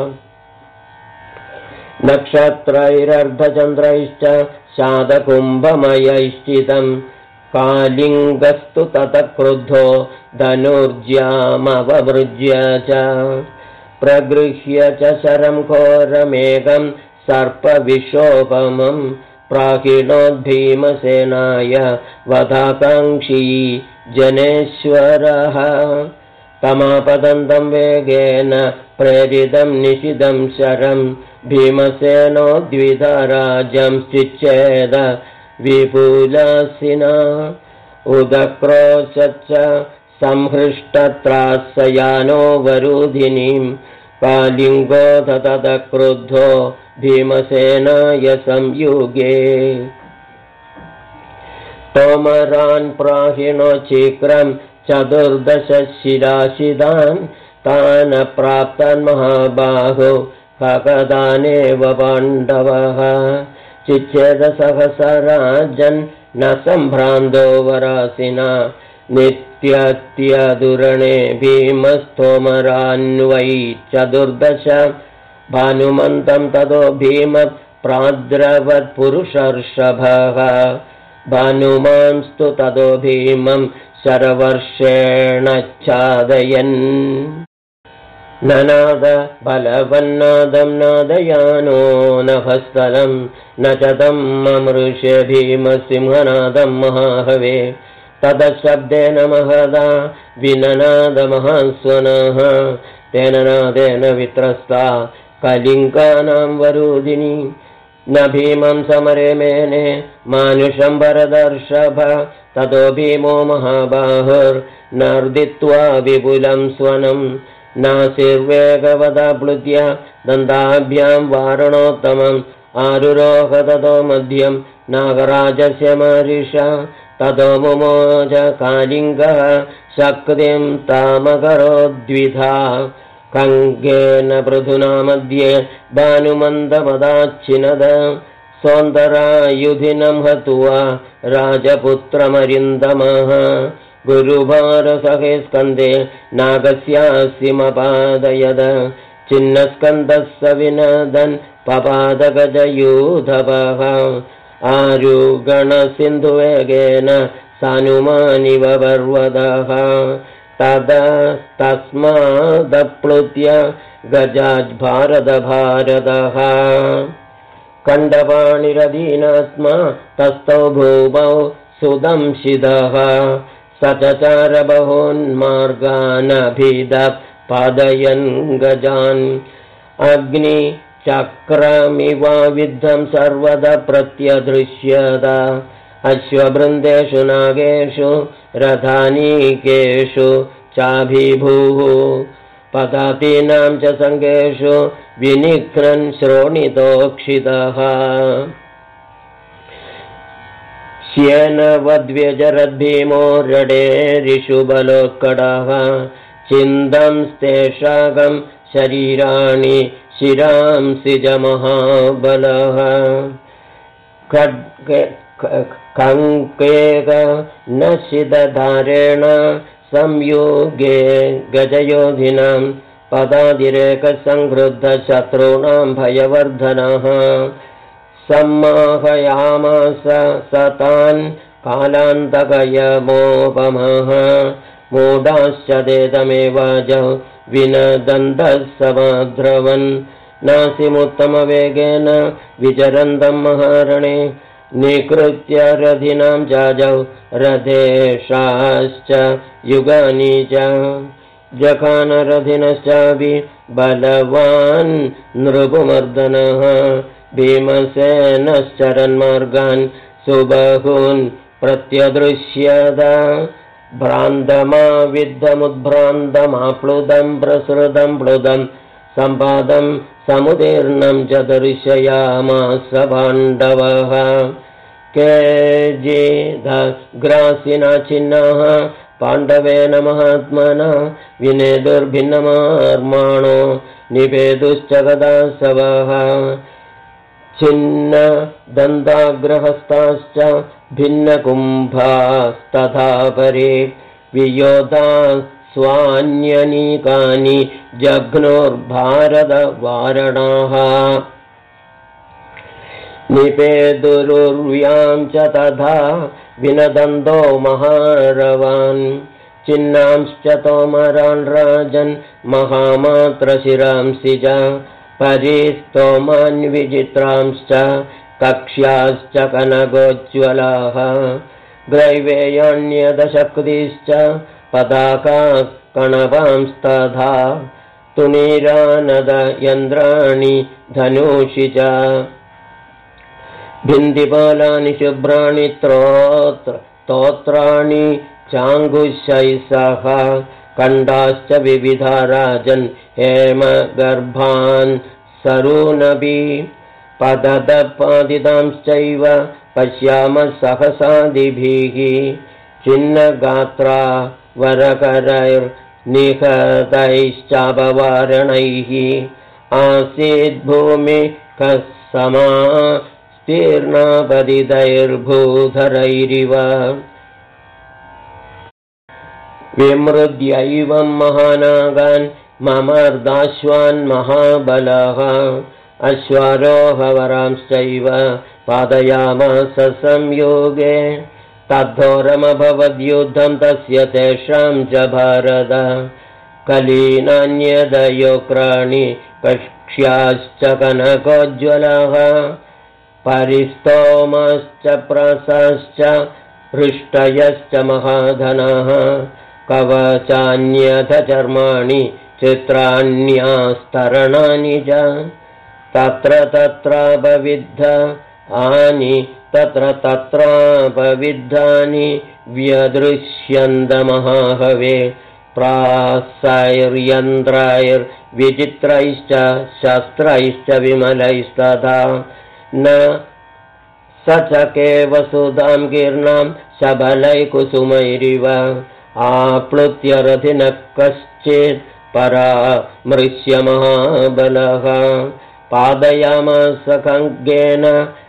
नक्षत्रैरर्धचन्द्रैश्च शातकुम्भमयैश्चितं कालिङ्गस्तु ततः क्रुद्धो धनुर्ज्यामवमृज्य च प्रगृह्य च शरं घोरमेकं सर्पविशोपमं प्राहिणोद्भीमसेनाय वधाकाङ्क्षी जनेश्वरः तमापतन्तं वेगेन प्रेरितं निशितं शरं भीमसेनो द्विधराजं चिच्छेद विपुलासिना उदक्रोशच्च संहृष्टत्रासयानो वरुधिनीं कालिङ्गोऽथ ततः क्रुद्धो भीमसेनाय संयुगे तोमरान् प्राहिणो शीघ्रं 14 शिराशिदान् तान् प्राप्तान् महाबाहो भगदानेव पाण्डवः चिच्छेदसहस्राजन् न सम्भ्रान्तो वरासिना नित्यत्यदुरणे भीमस्तोमरान्वै 14 भानुमन्तं ततो भीम प्राद्रवत्पुरुषर्षभः भानुमांस्तु ततो भीमं शरवर्षेणच्छादयन् ननाद बलवन्नादं नादयानो नभस्थलं न च तं ममृष्य भीमसिंहनादं महाहवे ततः शब्देन महदा विननादमहास्वनः तेन नादेन वित्रस्ता कलिङ्गानां वरुदिनी न भीमं समरे मेने मानुषं वरदर्षभ ततो भीमो महाबाहुर्नर्दित्वा विपुलं स्वनं नासिर्वेगवदाप्लुत्य दन्ताभ्यां वारणोत्तमम् आरुरोह ततो मध्यं नागराजस्य मारिषा ततो मुमोज कालिङ्गः शक्तिं तामकरोद्विधा कङ्गेन पृथुना मध्ये भानुमन्दमदाच्छिनद सौन्दरायुधिनं हत्वा राजपुत्रमरिन्दमः गुरुभारसहे स्कन्दे नागस्यासिमपादयद छिन्नस्कन्दः स विनदन् पपादगजयूधवः आरुगणसिन्धुवेगेन सानुमानिव पर्वतः तस्मादप्लुत्य गजाज्भारतभारतः कण्डपाणिरदीनात्मा तस्थौ भूमौ सुदंशितः स चचार बहून्मार्गानभिदः पादयन् गजान् अग्निचक्रमिवाविद्धं सर्वदा प्रत्यदृश्यत अश्ववृन्देषु नागेषु रथानीकेषु चाभिभूः पदातीनां च सङ्गेषु विनिघ्नन् श्रोणितोक्षितः श्येनवद्व्यजरद्भीमो रडेरिषु बलोत्कटः छिन्दंस्तेषागं शरीराणि शिरांसि च महाबलः कङ्केक नशिदधारेण संयुगे गजयोधिनां पदादिरेकसंहृद्धशत्रूणां भयवर्धनः सम्माहयामास सतान् कालान्तकयमोपमः मूढाश्च देदमेवाजौ विनदन्तः समाद्रवन् नासिमुत्तमवेगेन विचरन्तं महारणे निकृत्य रथिनां जाजौ रथेशाश्च युगानि च जखानरथिनश्चापि बलवान् नृपुमर्दनः भीमसेनश्चरन्मार्गान् सुबहून् प्रत्यदृश्यत भ्रान्तमाविद्धमुद्भ्रान्तमाप्लुतं प्रसृतं प्लुतं सम्पादं समुदीर्णं च दर्शयामास पाण्डवः केचिदग्रासिना छिन्नाः पाण्डवेन महात्मना विनेदुर्भिन्नमार्माणो निपेदुश्च गदासवः छिन्न दन्ताग्रहस्ताश्च भिन्नकुम्भास्तथा परे वियोधा स्वान्यनीकानि जघ्नुर्भारतवारणाः निपेदुरुर्व्यां च तथा विनदन्तो महारवान् चिन्नांश्च तोमरान् राजन् महामात्रशिरांसि च परिस्तोमान् विचित्रांश्च कक्ष्याश्च कनकोज्ज्वलाः ग्रैवेयाण्यदशक्तिश्च पताका कणवांस्तथा तुनीरानदयन्त्राणि धनुषि च भिन्दिपालानि शुभ्राणि स्तोत्राणि चाङ्गुशैः सह कण्डाश्च विविधा राजन् हेमगर्भान् सरूनपि पददपादितांश्चैव पश्यामः सहसादिभिः छिन्नगात्रा वरकरैर्निहतैश्चापवारणैः आसीद्भूमिः समास्तीर्णापतितैर्भूधरैरिव विमृद्यैवं महानागान् ममर्दाश्वान् महाबलः अश्वारोहवरांश्चैव पादयामास संयोगे तद्धोरमभवद्युद्धं तस्य तेषां च भारत कलीनान्यदयोक्राणि कक्ष्याश्च कनकोज्ज्वलाः परिस्तोमश्च प्रसाश्च हृष्टयश्च महाधनाः कवचान्यथ चर्माणि चित्राण्यास्तरणानि च तत्र तत्रापविद्धानि तत्र तत्रापविद्धानि व्यदृश्यन्तमहाहवे प्रासैर्यन्त्रैर्विचित्रैश्च शस्त्रैश्च विमलैस्तथा न सचके वसुधां कीर्णां शबलैकुसुमैरिव आप्लुत्य रथिनः कश्चित् परामृश्य महाबलः पादयामास खड्गेन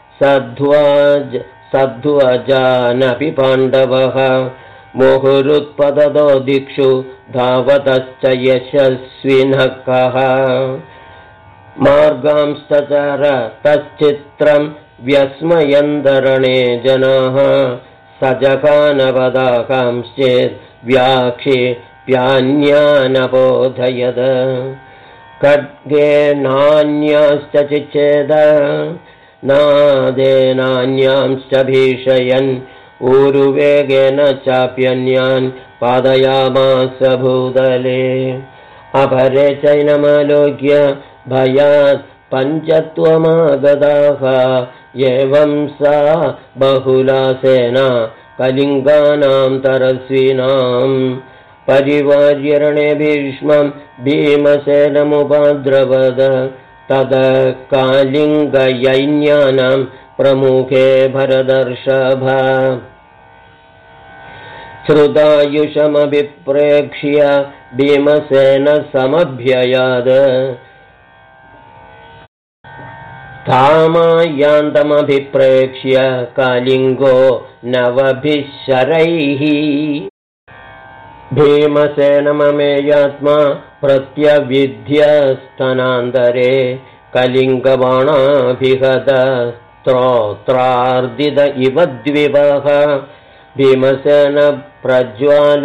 सध्वजानपि पाण्डवः मुहुरुत्पततो दिक्षु धावतश्च यशस्विनः कः मार्गांश्चचर तश्चित्रं व्यस्मयन्दरणे जनाः सजकानपदाकांश्चेत् व्याक्षिप्यान्यानबोधयद खड्गेनान्याश्च चिच्छेद नादेनान्यांश्च भीषयन् ऊरुवेगेन चाप्यन्यान् पादयामास भूतले अपरे चैनमालोक्य भयात् पञ्चत्वमागताः एवं सा बहुला सेना कलिङ्गानां तरस्विनां परिवार्यरणे भीष्मं भीमसेनमुपाद्रवद तद कालिङ्गयैन्यानां प्रमुखे भरदर्षभ श्रुतायुषमभिप्रेक्ष्य भीमसेन समभ्ययाद धामायान्तमभिप्रेक्ष्य कलिङ्गो नवभिः शरैः भीमसेनममेयात्मा प्रत्यविध्यस्तनान्तरे कलिङ्गबाणाभिहत स्तोत्रार्दित इव द्विवः भीमसेन प्रज्वाल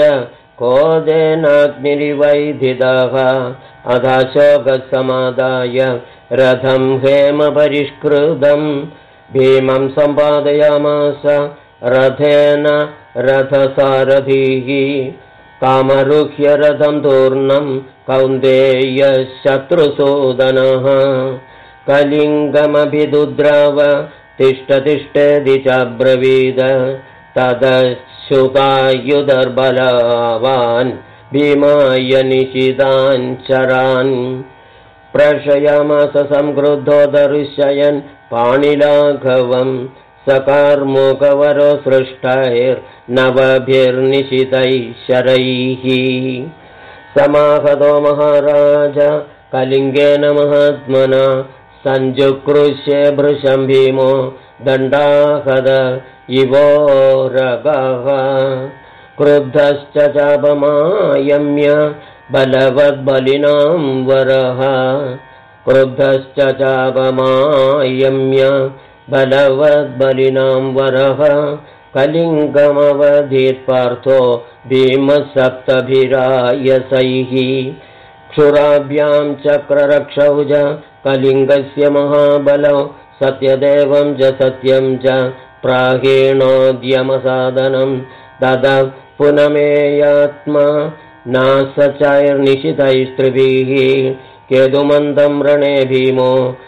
कोदेनाग्निरिवैधितः अधाशोकसमादाय रथं हेमपरिष्कृतं भीमं सम्पादयामास रथेन रथसारथिः कामरुह्य रथं तूर्णं कौन्तेय शत्रुसूदनः कलिङ्गमभिदुद्राव तिष्ठ तिष्ठेति चाब्रवीद तदशुकायुधर्बलवान् भीमाय निशितान् चरान् प्रशयामास संक्रुद्धो दर्शयन् पाणिलाघवं सकार्मुकवरो सृष्टैर्नवभिर्निशितैः शरैः समाहतो महाराज कलिङ्गेन महात्मना सञ्जुकृष्ये भृशं भीमो दण्डाहद इवोरगः क्रुद्धश्च चापमायम्य बलवद्बलिनां वरः क्रुद्धश्च चापमायम्य बलवद्बलिनां वरः कलिङ्गमवधीत्पार्थो भीमसप्तभिरायसैः क्षुराभ्यां चक्ररक्षौ च कलिङ्गस्य महाबलौ सत्यदेवं च सत्यं च प्राहीणोद्यमसाधनं तदा पुनमेयात्मा नासचैर्निशितैस्त्रिभिः केतुमन्दं रणे भीमो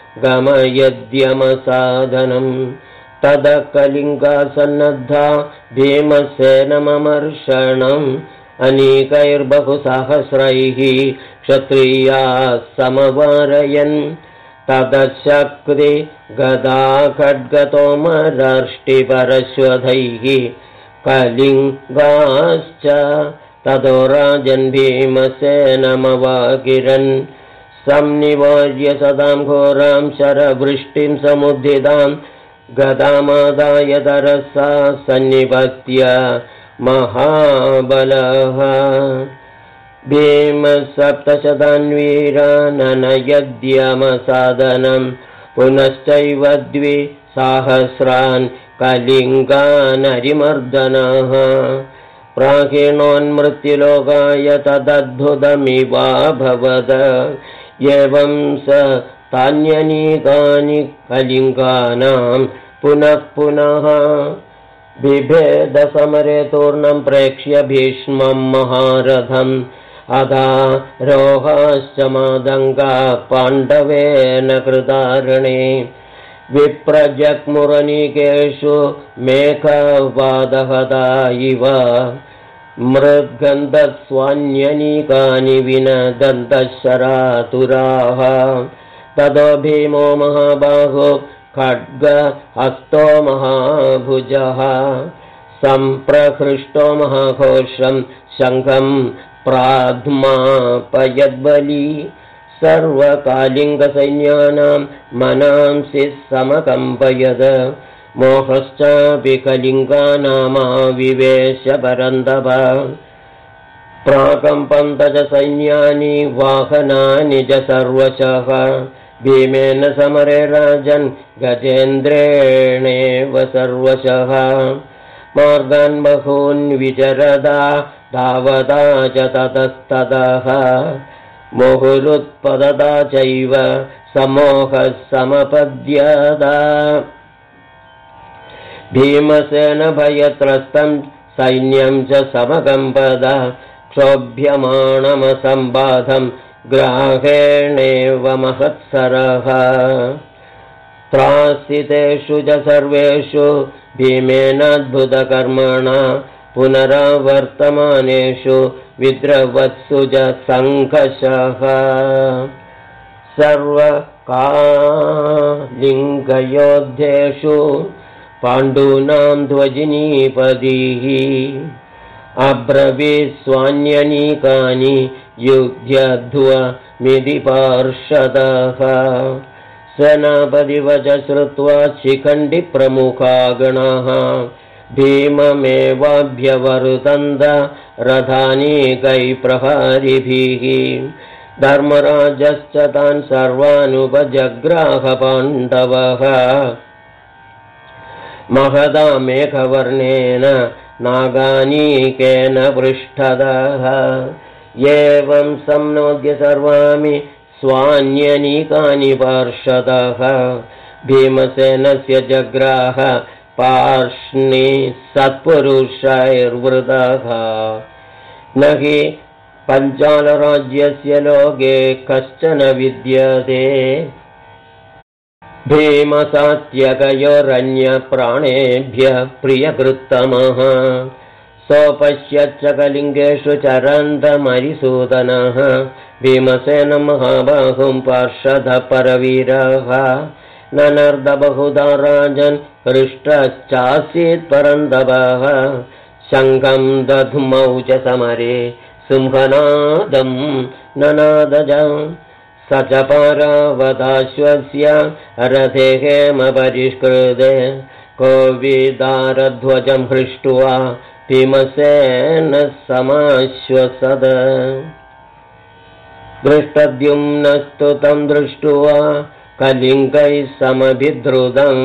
गमयद्यमसाधनं तदा कलिङ्गासन्नद्धा भीमसेनममर्षणम् अनीकैर्बहुसहस्रैः क्षत्रियाः समवारयन् तदशक्ति गदा खड्गतोमरष्टिपरश्वधैः कलिङ्गाश्च ततो राजन् भीमसेनमवाकिरन् संनिवार्य सदां घोरां शरवृष्टिं समुद्धितां गदामादाय तरसा सन्निपत्य महाबलः भीमसप्तशतान्वीराननयद्यमसाधनं पुनश्चैव द्विसहस्रान् कलिङ्गानरिमर्दनः प्राहीणोन्मृत्युलोकाय तदद्भुतमिवाभवद एवं स तान्यनीकानि कलिङ्गानां पुनः पुनः बिभेदसमरे तूर्णं प्रेक्ष्य भीष्मं महारथम् अधा रोहाश्च मादङ्गा पाण्डवेन कृतारणे विप्रजग्मुरनीकेषु मेघवादहता इव मृद्गन्धस्वान्यनीकानि विनदन्तशरातुराः ततो भीमो महाबाहो खड्गहस्तो महाभुजः सम्प्रहृष्टो महाघोषं शङ्खं प्राध्मापयद्बली सर्वकालिङ्गसैन्यानां मनांसि समकम्पयद मोहश्चापि कलिङ्गानामाविवेश परन्तप प्राकम्पन्त च सैन्यानि वाहनानि च सर्वशः भीमेन समरे राजन् गजेन्द्रेणेव सर्वशः मार्गान् बहून् विचरदा धावता च ततस्ततः मुहुरुत्पतता चैव समोहः समपद्यता भीमसेन भयत्रस्तं सैन्यं च समकम्पद क्षोभ्यमाणमसम्बाधं ग्राहेणेव महत्सरः त्रासितेषु च सर्वेषु भीमेनाद्भुतकर्मणा पुनरावर्तमानेषु विद्रवत्सु च सङ्घर्षः सर्वकालिङ्गयोद्धेषु पाण्डूनां ध्वजिनीपतिः अब्रवीत् स्वान्यनीकानि युध्यध्वमिति पार्षदः सेनापतिवच श्रुत्वा शिखण्डिप्रमुखा गणाः भीममेवाभ्यवर्तन्त रथानीकैप्रहारिभिः धर्मराजश्च तान् सर्वानुपजग्राह पाण्डवः महदा मेघवर्णेन नागानीकेन पृष्ठतः एवं सम्नोद्य सर्वाणि स्वान्यनीकानि पार्षदः भीमसेनस्य जग्राह पार्ष्णि सत्पुरुषैर्वृतः न हि पञ्चालराज्यस्य लोके कश्चन विद्यते भीमसात्यकयोरन्यप्राणेभ्यः प्रियकृत्तमः सोपश्यच्च कलिङ्गेषु चरन्तमरिसूदनः भीमसेनं महाबाहुं पार्षदः परवीरः ननर्द बहुधा राजन् हृष्टश्चासीत् परन्तपः शङ्खं दध्मौ च समरे सिंहनादं ननादज स च पारावताश्वस्य रथे हेमपरिष्कृते कोविदारध्वजं हृष्ट्वा भीमसेनः समाश्वसद दृष्टद्युम्नस्तु तं दृष्ट्वा कलिङ्गैः समभिद्रुतं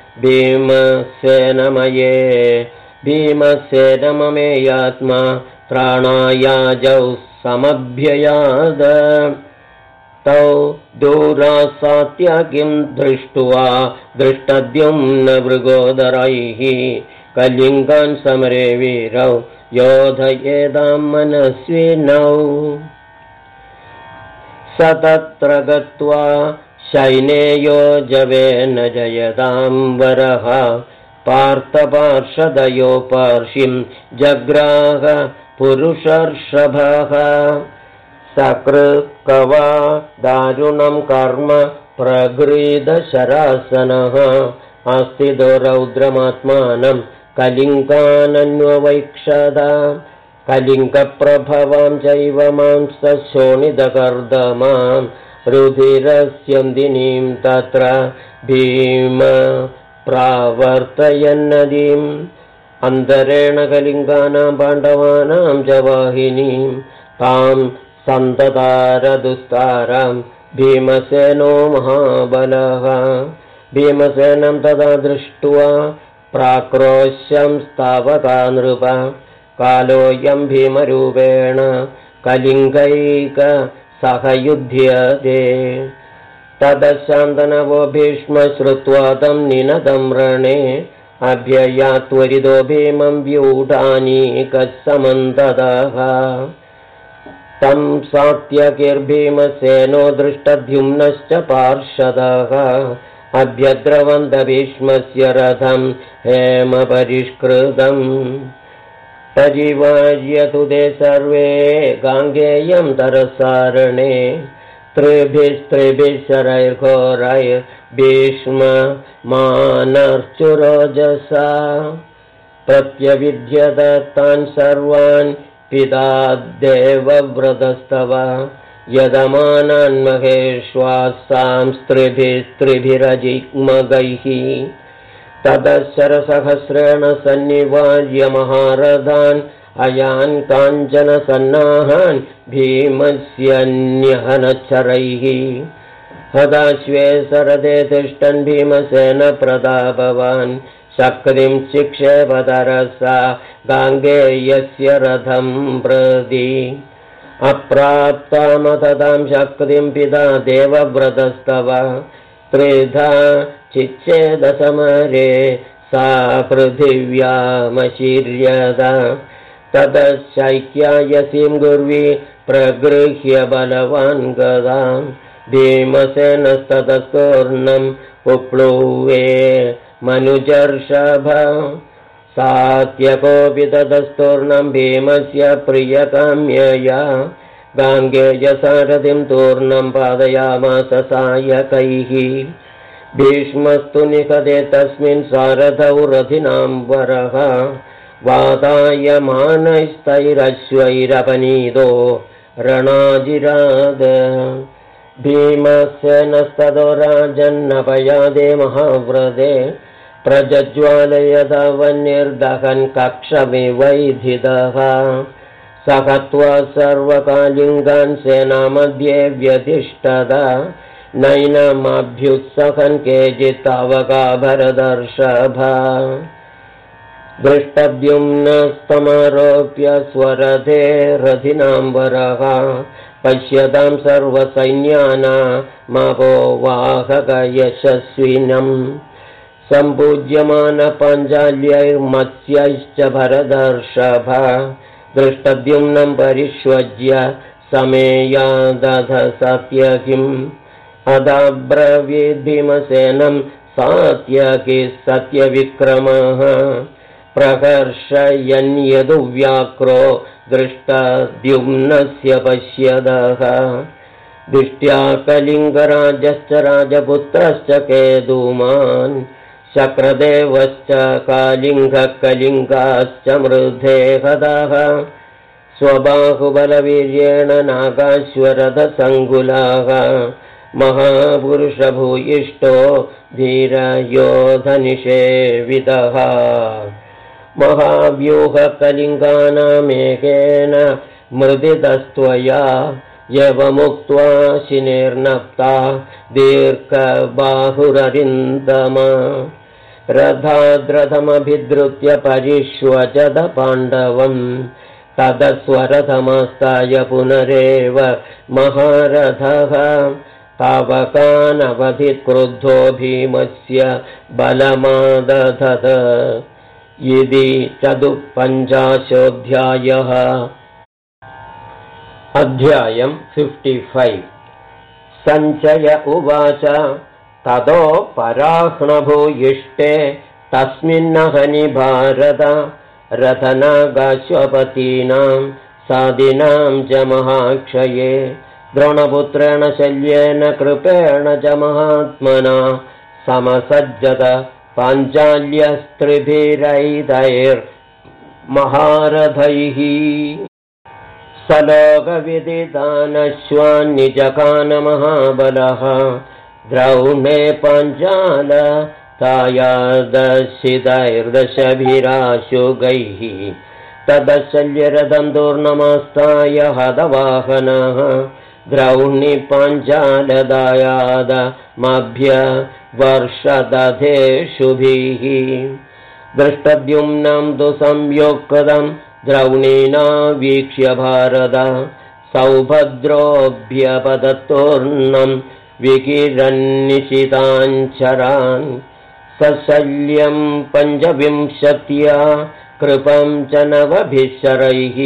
भीमसेनममेयात्मा प्राणायाजौ समभ्ययाद तौ दूरासात्यकिं दृष्ट्वा दृष्टद्युम्न मृगोदरैः कलिङ्गान् समरे वीरौ योधयेदां मनस्विनौ स तत्र गत्वा शैनेयो जवेन जयतां वरः पार्थपार्षदयो पार्षिं जग्राह पुरुषर्षभः सकृत्कवा दारुणं कर्म प्रगृहीतशरासनः आस्थितो रौद्रमात्मानं कलिङ्गानन्ववैक्षत कलिङ्गप्रभवां चैव मांसशोणितकर्दमां रुधिरस्यन्दिनीं तत्र भीम प्रावर्तयन्नदीम् अन्तरेण कलिङ्गानां पाण्डवानां च वाहिनीं तां सन्ततारदुस्तारां भीमसेनो महाबलः भीमसेनं तदा दृष्ट्वा प्राक्रोश्यं स्तावका नृप कालोऽयं भीमरूपेण कलिङ्गैक सह युध्यते ततशान्तनवो भीष्म श्रुत्वा तं निनदं रणे अभ्ययात्वरितो भीमं व्यूढानीकसमन्ततः तं सात्यकिर्भीमसेनो दृष्टद्युम्नश्च पार्षदः अभ्यद्रवन्त भीष्मस्य रथं हेमपरिष्कृतम् तजिवार्यतु ते सर्वे गाङ्गेयं तरसारणे त्रिभिस्त्रिभिः शरैर्घोरैर्भीष्ममानर्चुरोजसा प्रत्यविद्यत तान् सर्वान् पिता देवव्रतस्तव यदमानान् महेश्वासां स्त्रिभिस्त्रिभिरजिग्मगैः ततः सन्निवार्य महारथान् अयान् काञ्चन सन्नाहान् भीमस्यन्यहनच्छरैः हदाश्वे सरदे तिष्ठन् भीमसेन प्रतापवान् शक्तिं चिक्षेपतरसा गाङ्गेयस्य रथं प्रति अप्राप्तामततां शक्तिं पिता देवव्रतस्तव त्रिधा चिच्छेदसमरे सा पृथिव्यामशीर्यत ततः शैक्यायसीं गुर्वी प्रगृह्य बलवान् गदां भीमसेनस्ततस्तूर्णम् उप्लुवे मनुजर्षभ सात्यकोऽपि ततस्तूर्णं भीमस्य प्रियकाम्यया गाङ्गेयसारथिं तूर्णं पादयामास सायकैः भीष्मस्तु निकटे तस्मिन् सारथौ रथिनां वरः वातायमानैस्तैरश्वैरपनीतो रणाजिराद भीमसेनस्ततो राजन्नपयादे महाव्रते प्रज्ज्वालयदवन्निर्दहन् कक्षमिवैधितः सहत्वा सर्वकालिङ्गान् सेनामध्ये व्यतिष्ठत नैनमभ्युत्सहन् केचित्तावका भरतर्षभ दृष्टद्युम्नस्तमारोप्य स्वरथे रथिनाम्बरः पश्यतां सर्वसैन्यानामपोवाहकयशस्विनम् सम्पूज्यमानपाञ्चाल्यैर्मत्स्यैश्च भरतर्षभ दृष्टद्युम्नं परिष्वज्य समेयादध सत्यकिम् अदाब्रवीद्भीमसेनं सात्यकिः सत्यविक्रमः प्रकर्षयन्यदुव्याक्रो दृष्टद्युम्नस्य पश्यदः दृष्ट्या कलिङ्गराजश्च राजपुत्रश्च केतुमान् शक्रदेवश्च कालिङ्गकलिङ्गाश्च मृधे हतः स्वबाहुबलवीर्येण नागाश्वरथसङ्कुलाः महापुरुषभूयिष्ठो धीरयोधनिषेवितः महाव्यूहकलिङ्गानामेकेन मृदितस्त्वया यवमुक्त्वा शिनेर्नप्ता दीर्घबाहुररिन्दम रथाद्रथमभिद्रुत्य परिष्वचद पाण्डवम् तदस्वरथमस्ताय पुनरेव महारथः तावकानवधिक्रुद्धो भीमस्य बलमादधत इति 54. अध्यायम् 55. सञ्चय उवाच ततो पराह्णभूयिष्ठे तस्मिन्नहनि भारत रथनागाश्वपतीनां सादिनां च महाक्षये द्रोणपुत्रेण शल्येन कृपेण च महात्मना समसज्जत पाञ्चाल्यस्त्रिभिरैतैर्महारथैः सलोकविदितानश्वान्निजकान महाबलः द्रौणे पाञ्चाल तायादशितैर्दशभिराशुगैः तदशल्यरथं दूर्णमस्ताय हतवाहनः द्रौणि पाञ्चालदायादमभ्यवर्षदधेषुभिः दृष्टद्युम्नं तु संयुक्तं द्रौणीना वीक्ष्य भारत सौभद्रोऽभ्यपतत्तूर्णं विकिरन्निशिताञ्चरान् सशल्यं 25 कृपं च 9 शरैः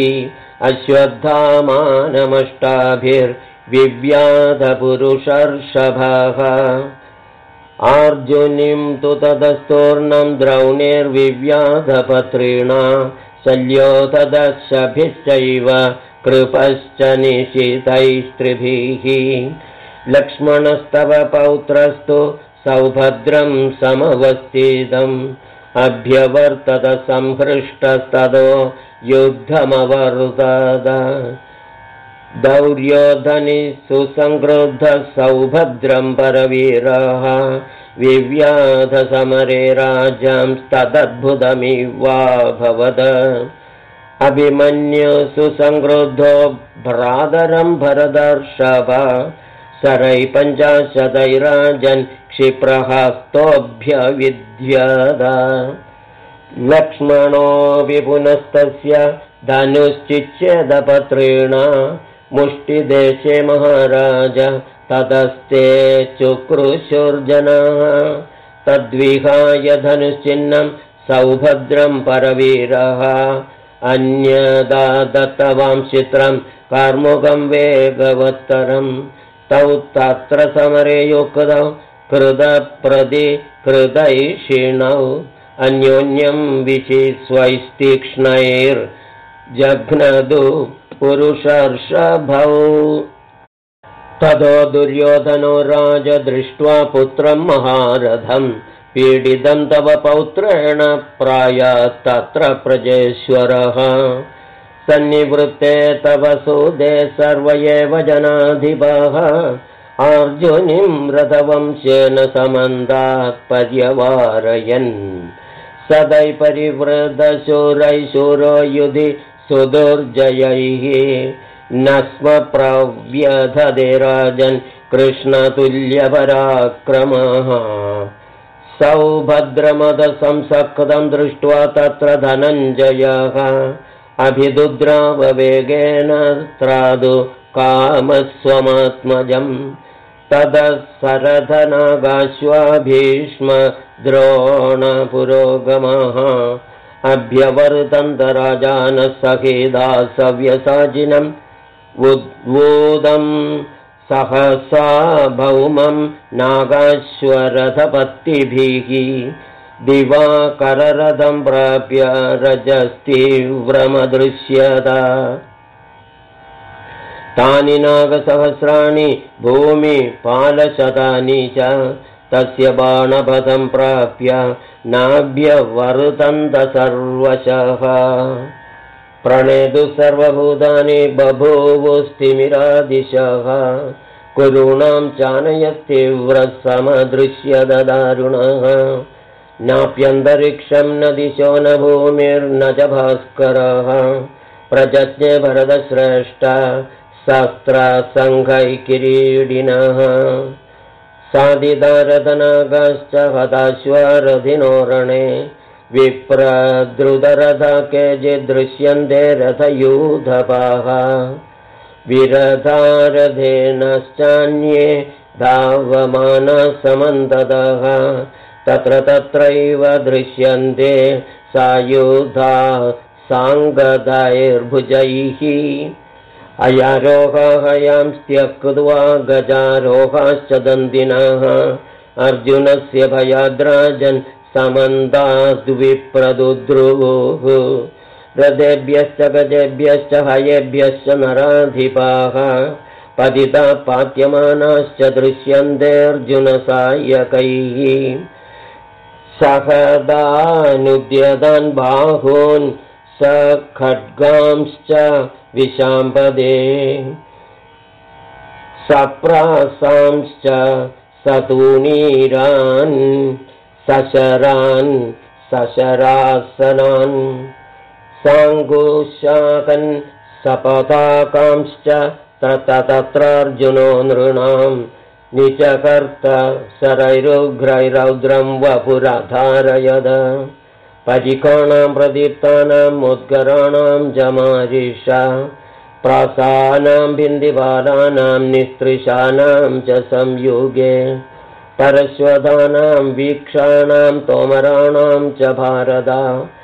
अश्वत्थामानमष्टाभिर्विव्याधपुरुषर्षभः अर्जुनीं तु तदस्तूर्णं द्रौणीर्विव्याधपत्रिणा शल्यो तदशभिश्चैव कृपश्च निशितैस्त्रिभिः लक्ष्मणस्तव पौत्रस्तु सौभद्रं समवस्थितम् अभ्यवर्तत संहृष्टस्ततो युद्धमवर्तत दौर्योधनि सुसंक्रुद्धः सौभद्रं परवीरः विव्याधसमरे राजांस्तदद्भुतमिवाभवद अभिमन्यु सुसंक्रुद्धो भ्रातरं भरतर्षभ शरै 50 राजन् क्षिप्रहस्तोऽभ्यविद्यत लक्ष्मणो विपुनस्तस्य धनुश्चिच्छेदपत्रेण मुष्टिदेशे महाराज ततस्ते चुक्रुशुर्जनाः तद्विहाय धनुश्चिह्नं सौभद्रं परवीरः अन्यदा दत्तवां चित्रं कार्मुकं वेगवत्तरम् तौ तत्र समरे युक्तौ कृतप्रतिकृतैषिणौ अन्योन्यं विचिस्वैस्तीक्ष्णैर्जघ्नदु पुरुषर्षभौ ततो दुर्योधनो राज दृष्ट्वा पुत्रं महारथं पीडितं तव पौत्रेण प्रायस्तत्र प्रजेश्वरः सन्निवृत्ते तव सूदे सर्व एव जनाधिपः अर्जुनीं रथवंशेन समन्तात् पर्यवारयन् सदै परिवृतशूरैशूरो युधि सुदुर्जयैः न स्म प्रव्यधते राजन् कृष्णतुल्यपराक्रमः सौभद्रमदसंसक्तं दृष्ट्वा तत्र धनञ्जयः अभिदुद्राववेगेन त्रादु कामस्वमात्मजम् ततः सरथनागाश्वा भीष्म द्रोणपुरोगमः अभ्यवर्तन्तराजानः सखेदा सव्यसाचिनम् उद्वोदं सहसा भौमं नागाश्वरथपत्तिभिः दिवाकररथं प्राप्य रजस्तीव्रमदृश्यत तानि नागसहस्राणि भूमिपालशतानि च तस्य बाणपदं प्राप्य नाभ्यवर्तन्त सर्वशः प्रणेतु सर्वभूतानि बभूवुस्तिमिरादिशः कुरूणां चानयस्तीव्रः समदृश्यत दारुणः नाप्यन्तरिक्षं न दिशो न भूमिर्न च भास्करः प्रजज्ञे भरतश्रेष्ठ शस्त्रसङ्घैकिरीडिनः साधितारथनागाश्च हताश्वरथिनोरणे विप्रद्रुतरथा केचिदृश्यन्ते रथयूथपाः विरथारथेनश्चान्ये धावमानः समन्ततः तत्र तत्रैव दृश्यन्ते सायुधा साङ्गदैर्भुजैः अयारोहायां त्यक्त्वा गजारोहाश्च दन्दिनः अर्जुनस्य भयाद्राजन् समन्ताद्विप्रदुद्रुवुः रथेभ्यश्च गजेभ्यश्च हयेभ्यश्च नराधिपाः पतिता पात्यमानाश्च दृश्यन्ते अर्जुनसायकैः सहदानुद्यतान् बाहून् स खड्गांश्च विशाम्पदे सप्रासांश्च सतूणीरान् सशरान् सशरासनान् साङ्गुशाकन् सपताकांश्च तत्रार्जुनो नृणां निचकर्त शरैरुग्रैरौद्रं वपुरधारयद परिकाणां प्रदीप्तानां मुद्गराणां जमारिषा प्रासानां बिन्दिबालानां निस्त्रिशानां च संयुगे परश्वदानां वीक्षाणां तोमराणां च भारदा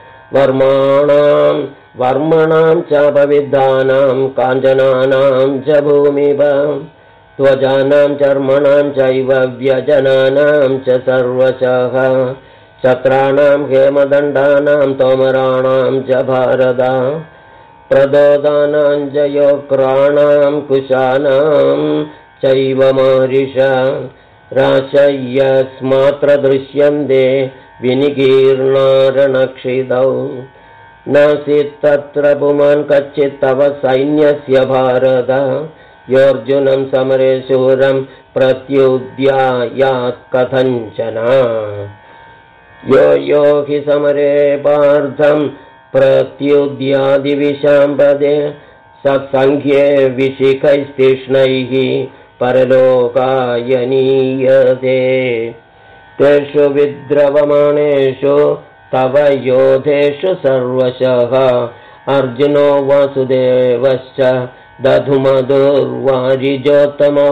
वर्मणां च पविद्धानां काञ्चनानां च भूमिव त्वजानां चर्मणां चैव व्यजनानां च सर्वशः छत्राणां हेमदण्डानां तोमराणां च भारदा प्रदोदानां च योक्राणां कुशानां चैव मारिष राशय्यस्मात्र दृश्यन्ते विनिकीर्णारणक्षितौ नासीत् तत्र पुमान् कच्चित् तव सैन्यस्य भारत योऽर्जुनं समरे शूरं प्रत्युद्यायात् कथञ्चन यो हि समरे पार्थं प्रत्युद्यादिविशाम्पदे सत्सङ्ख्ये विशिखैस्तीक्ष्णैः परलोकाय नीयते तेषु विद्रवमाणेषु तव योधेषु सर्वशः अर्जुनो वासुदेवश्च दधुमधुर्वारिजोत्तमौ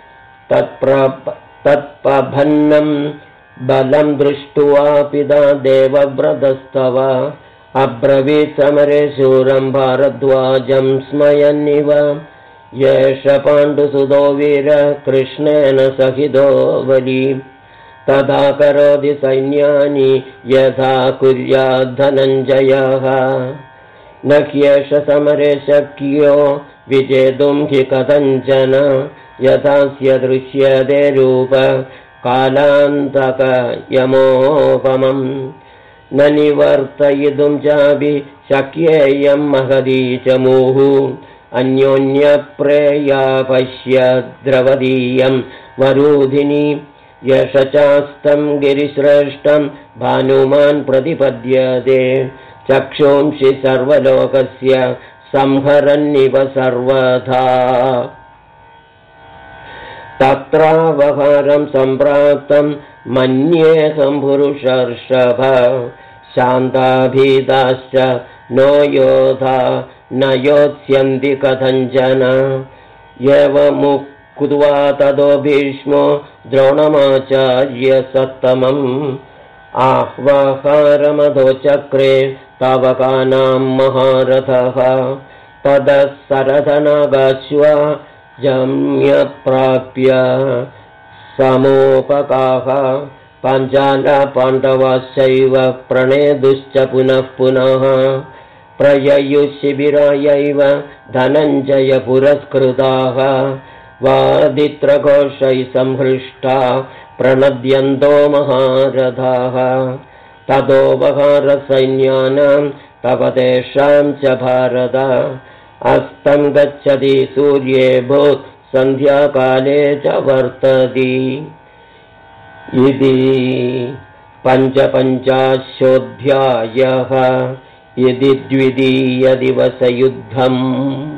तत्प्रभन्नं बलं दृष्ट्वा पिता देवव्रतस्तव अब्रवीत् समरे शूरं भारद्वाजं स्मयन्निव येष पाण्डुसुतो वीरः कृष्णेन सहितो बली तथा करोति सैन्यानि यथा कुर्याद्धनञ्जयः न ह्येष समरे शक्यो विजेतुं हि कथञ्चन यथास्य दृश्यते रूप कालान्तकयमोपमम् न निवर्तयितुं चापि शक्येयं महती च मुहुः अन्योन्यप्रेया पश्य द्रवदीयं वरूधिनी यश चास्तं गिरिश्रेष्ठं भानुमान् प्रतिपद्यते चक्षुंषि सर्वलोकस्य संहरन्निव सर्वथा तत्रावहारं सम्प्राप्तं मन्येऽहं पुरुषर्षभ शान्ताभीताश्च नो योधा न योत्स्यन्ति कथञ्चन एवमुक्त्वा ततो भीष्मो द्रोणमाचार्य सत्तमम् आह्वाहारमधो चक्रे तावकानां महारथः ततः सरथनागाश्वा जम्यप्राप्य समोपकाः पाञ्चालपाण्डवाश्चैव प्रणेदुश्च पुनः पुनः प्रययुशिबिरायैव धनञ्जय पुरस्कृताः वादित्रघोषैः संहृष्टा प्रणद्यन्तो महारथाः ततोपहारसैन्यानां तव तेषां च भारत अस्तं गच्छति सूर्ये भूत् सन्ध्याकाले च वर्तति इति 55 इति द्वितीयदिवसयुद्धम्।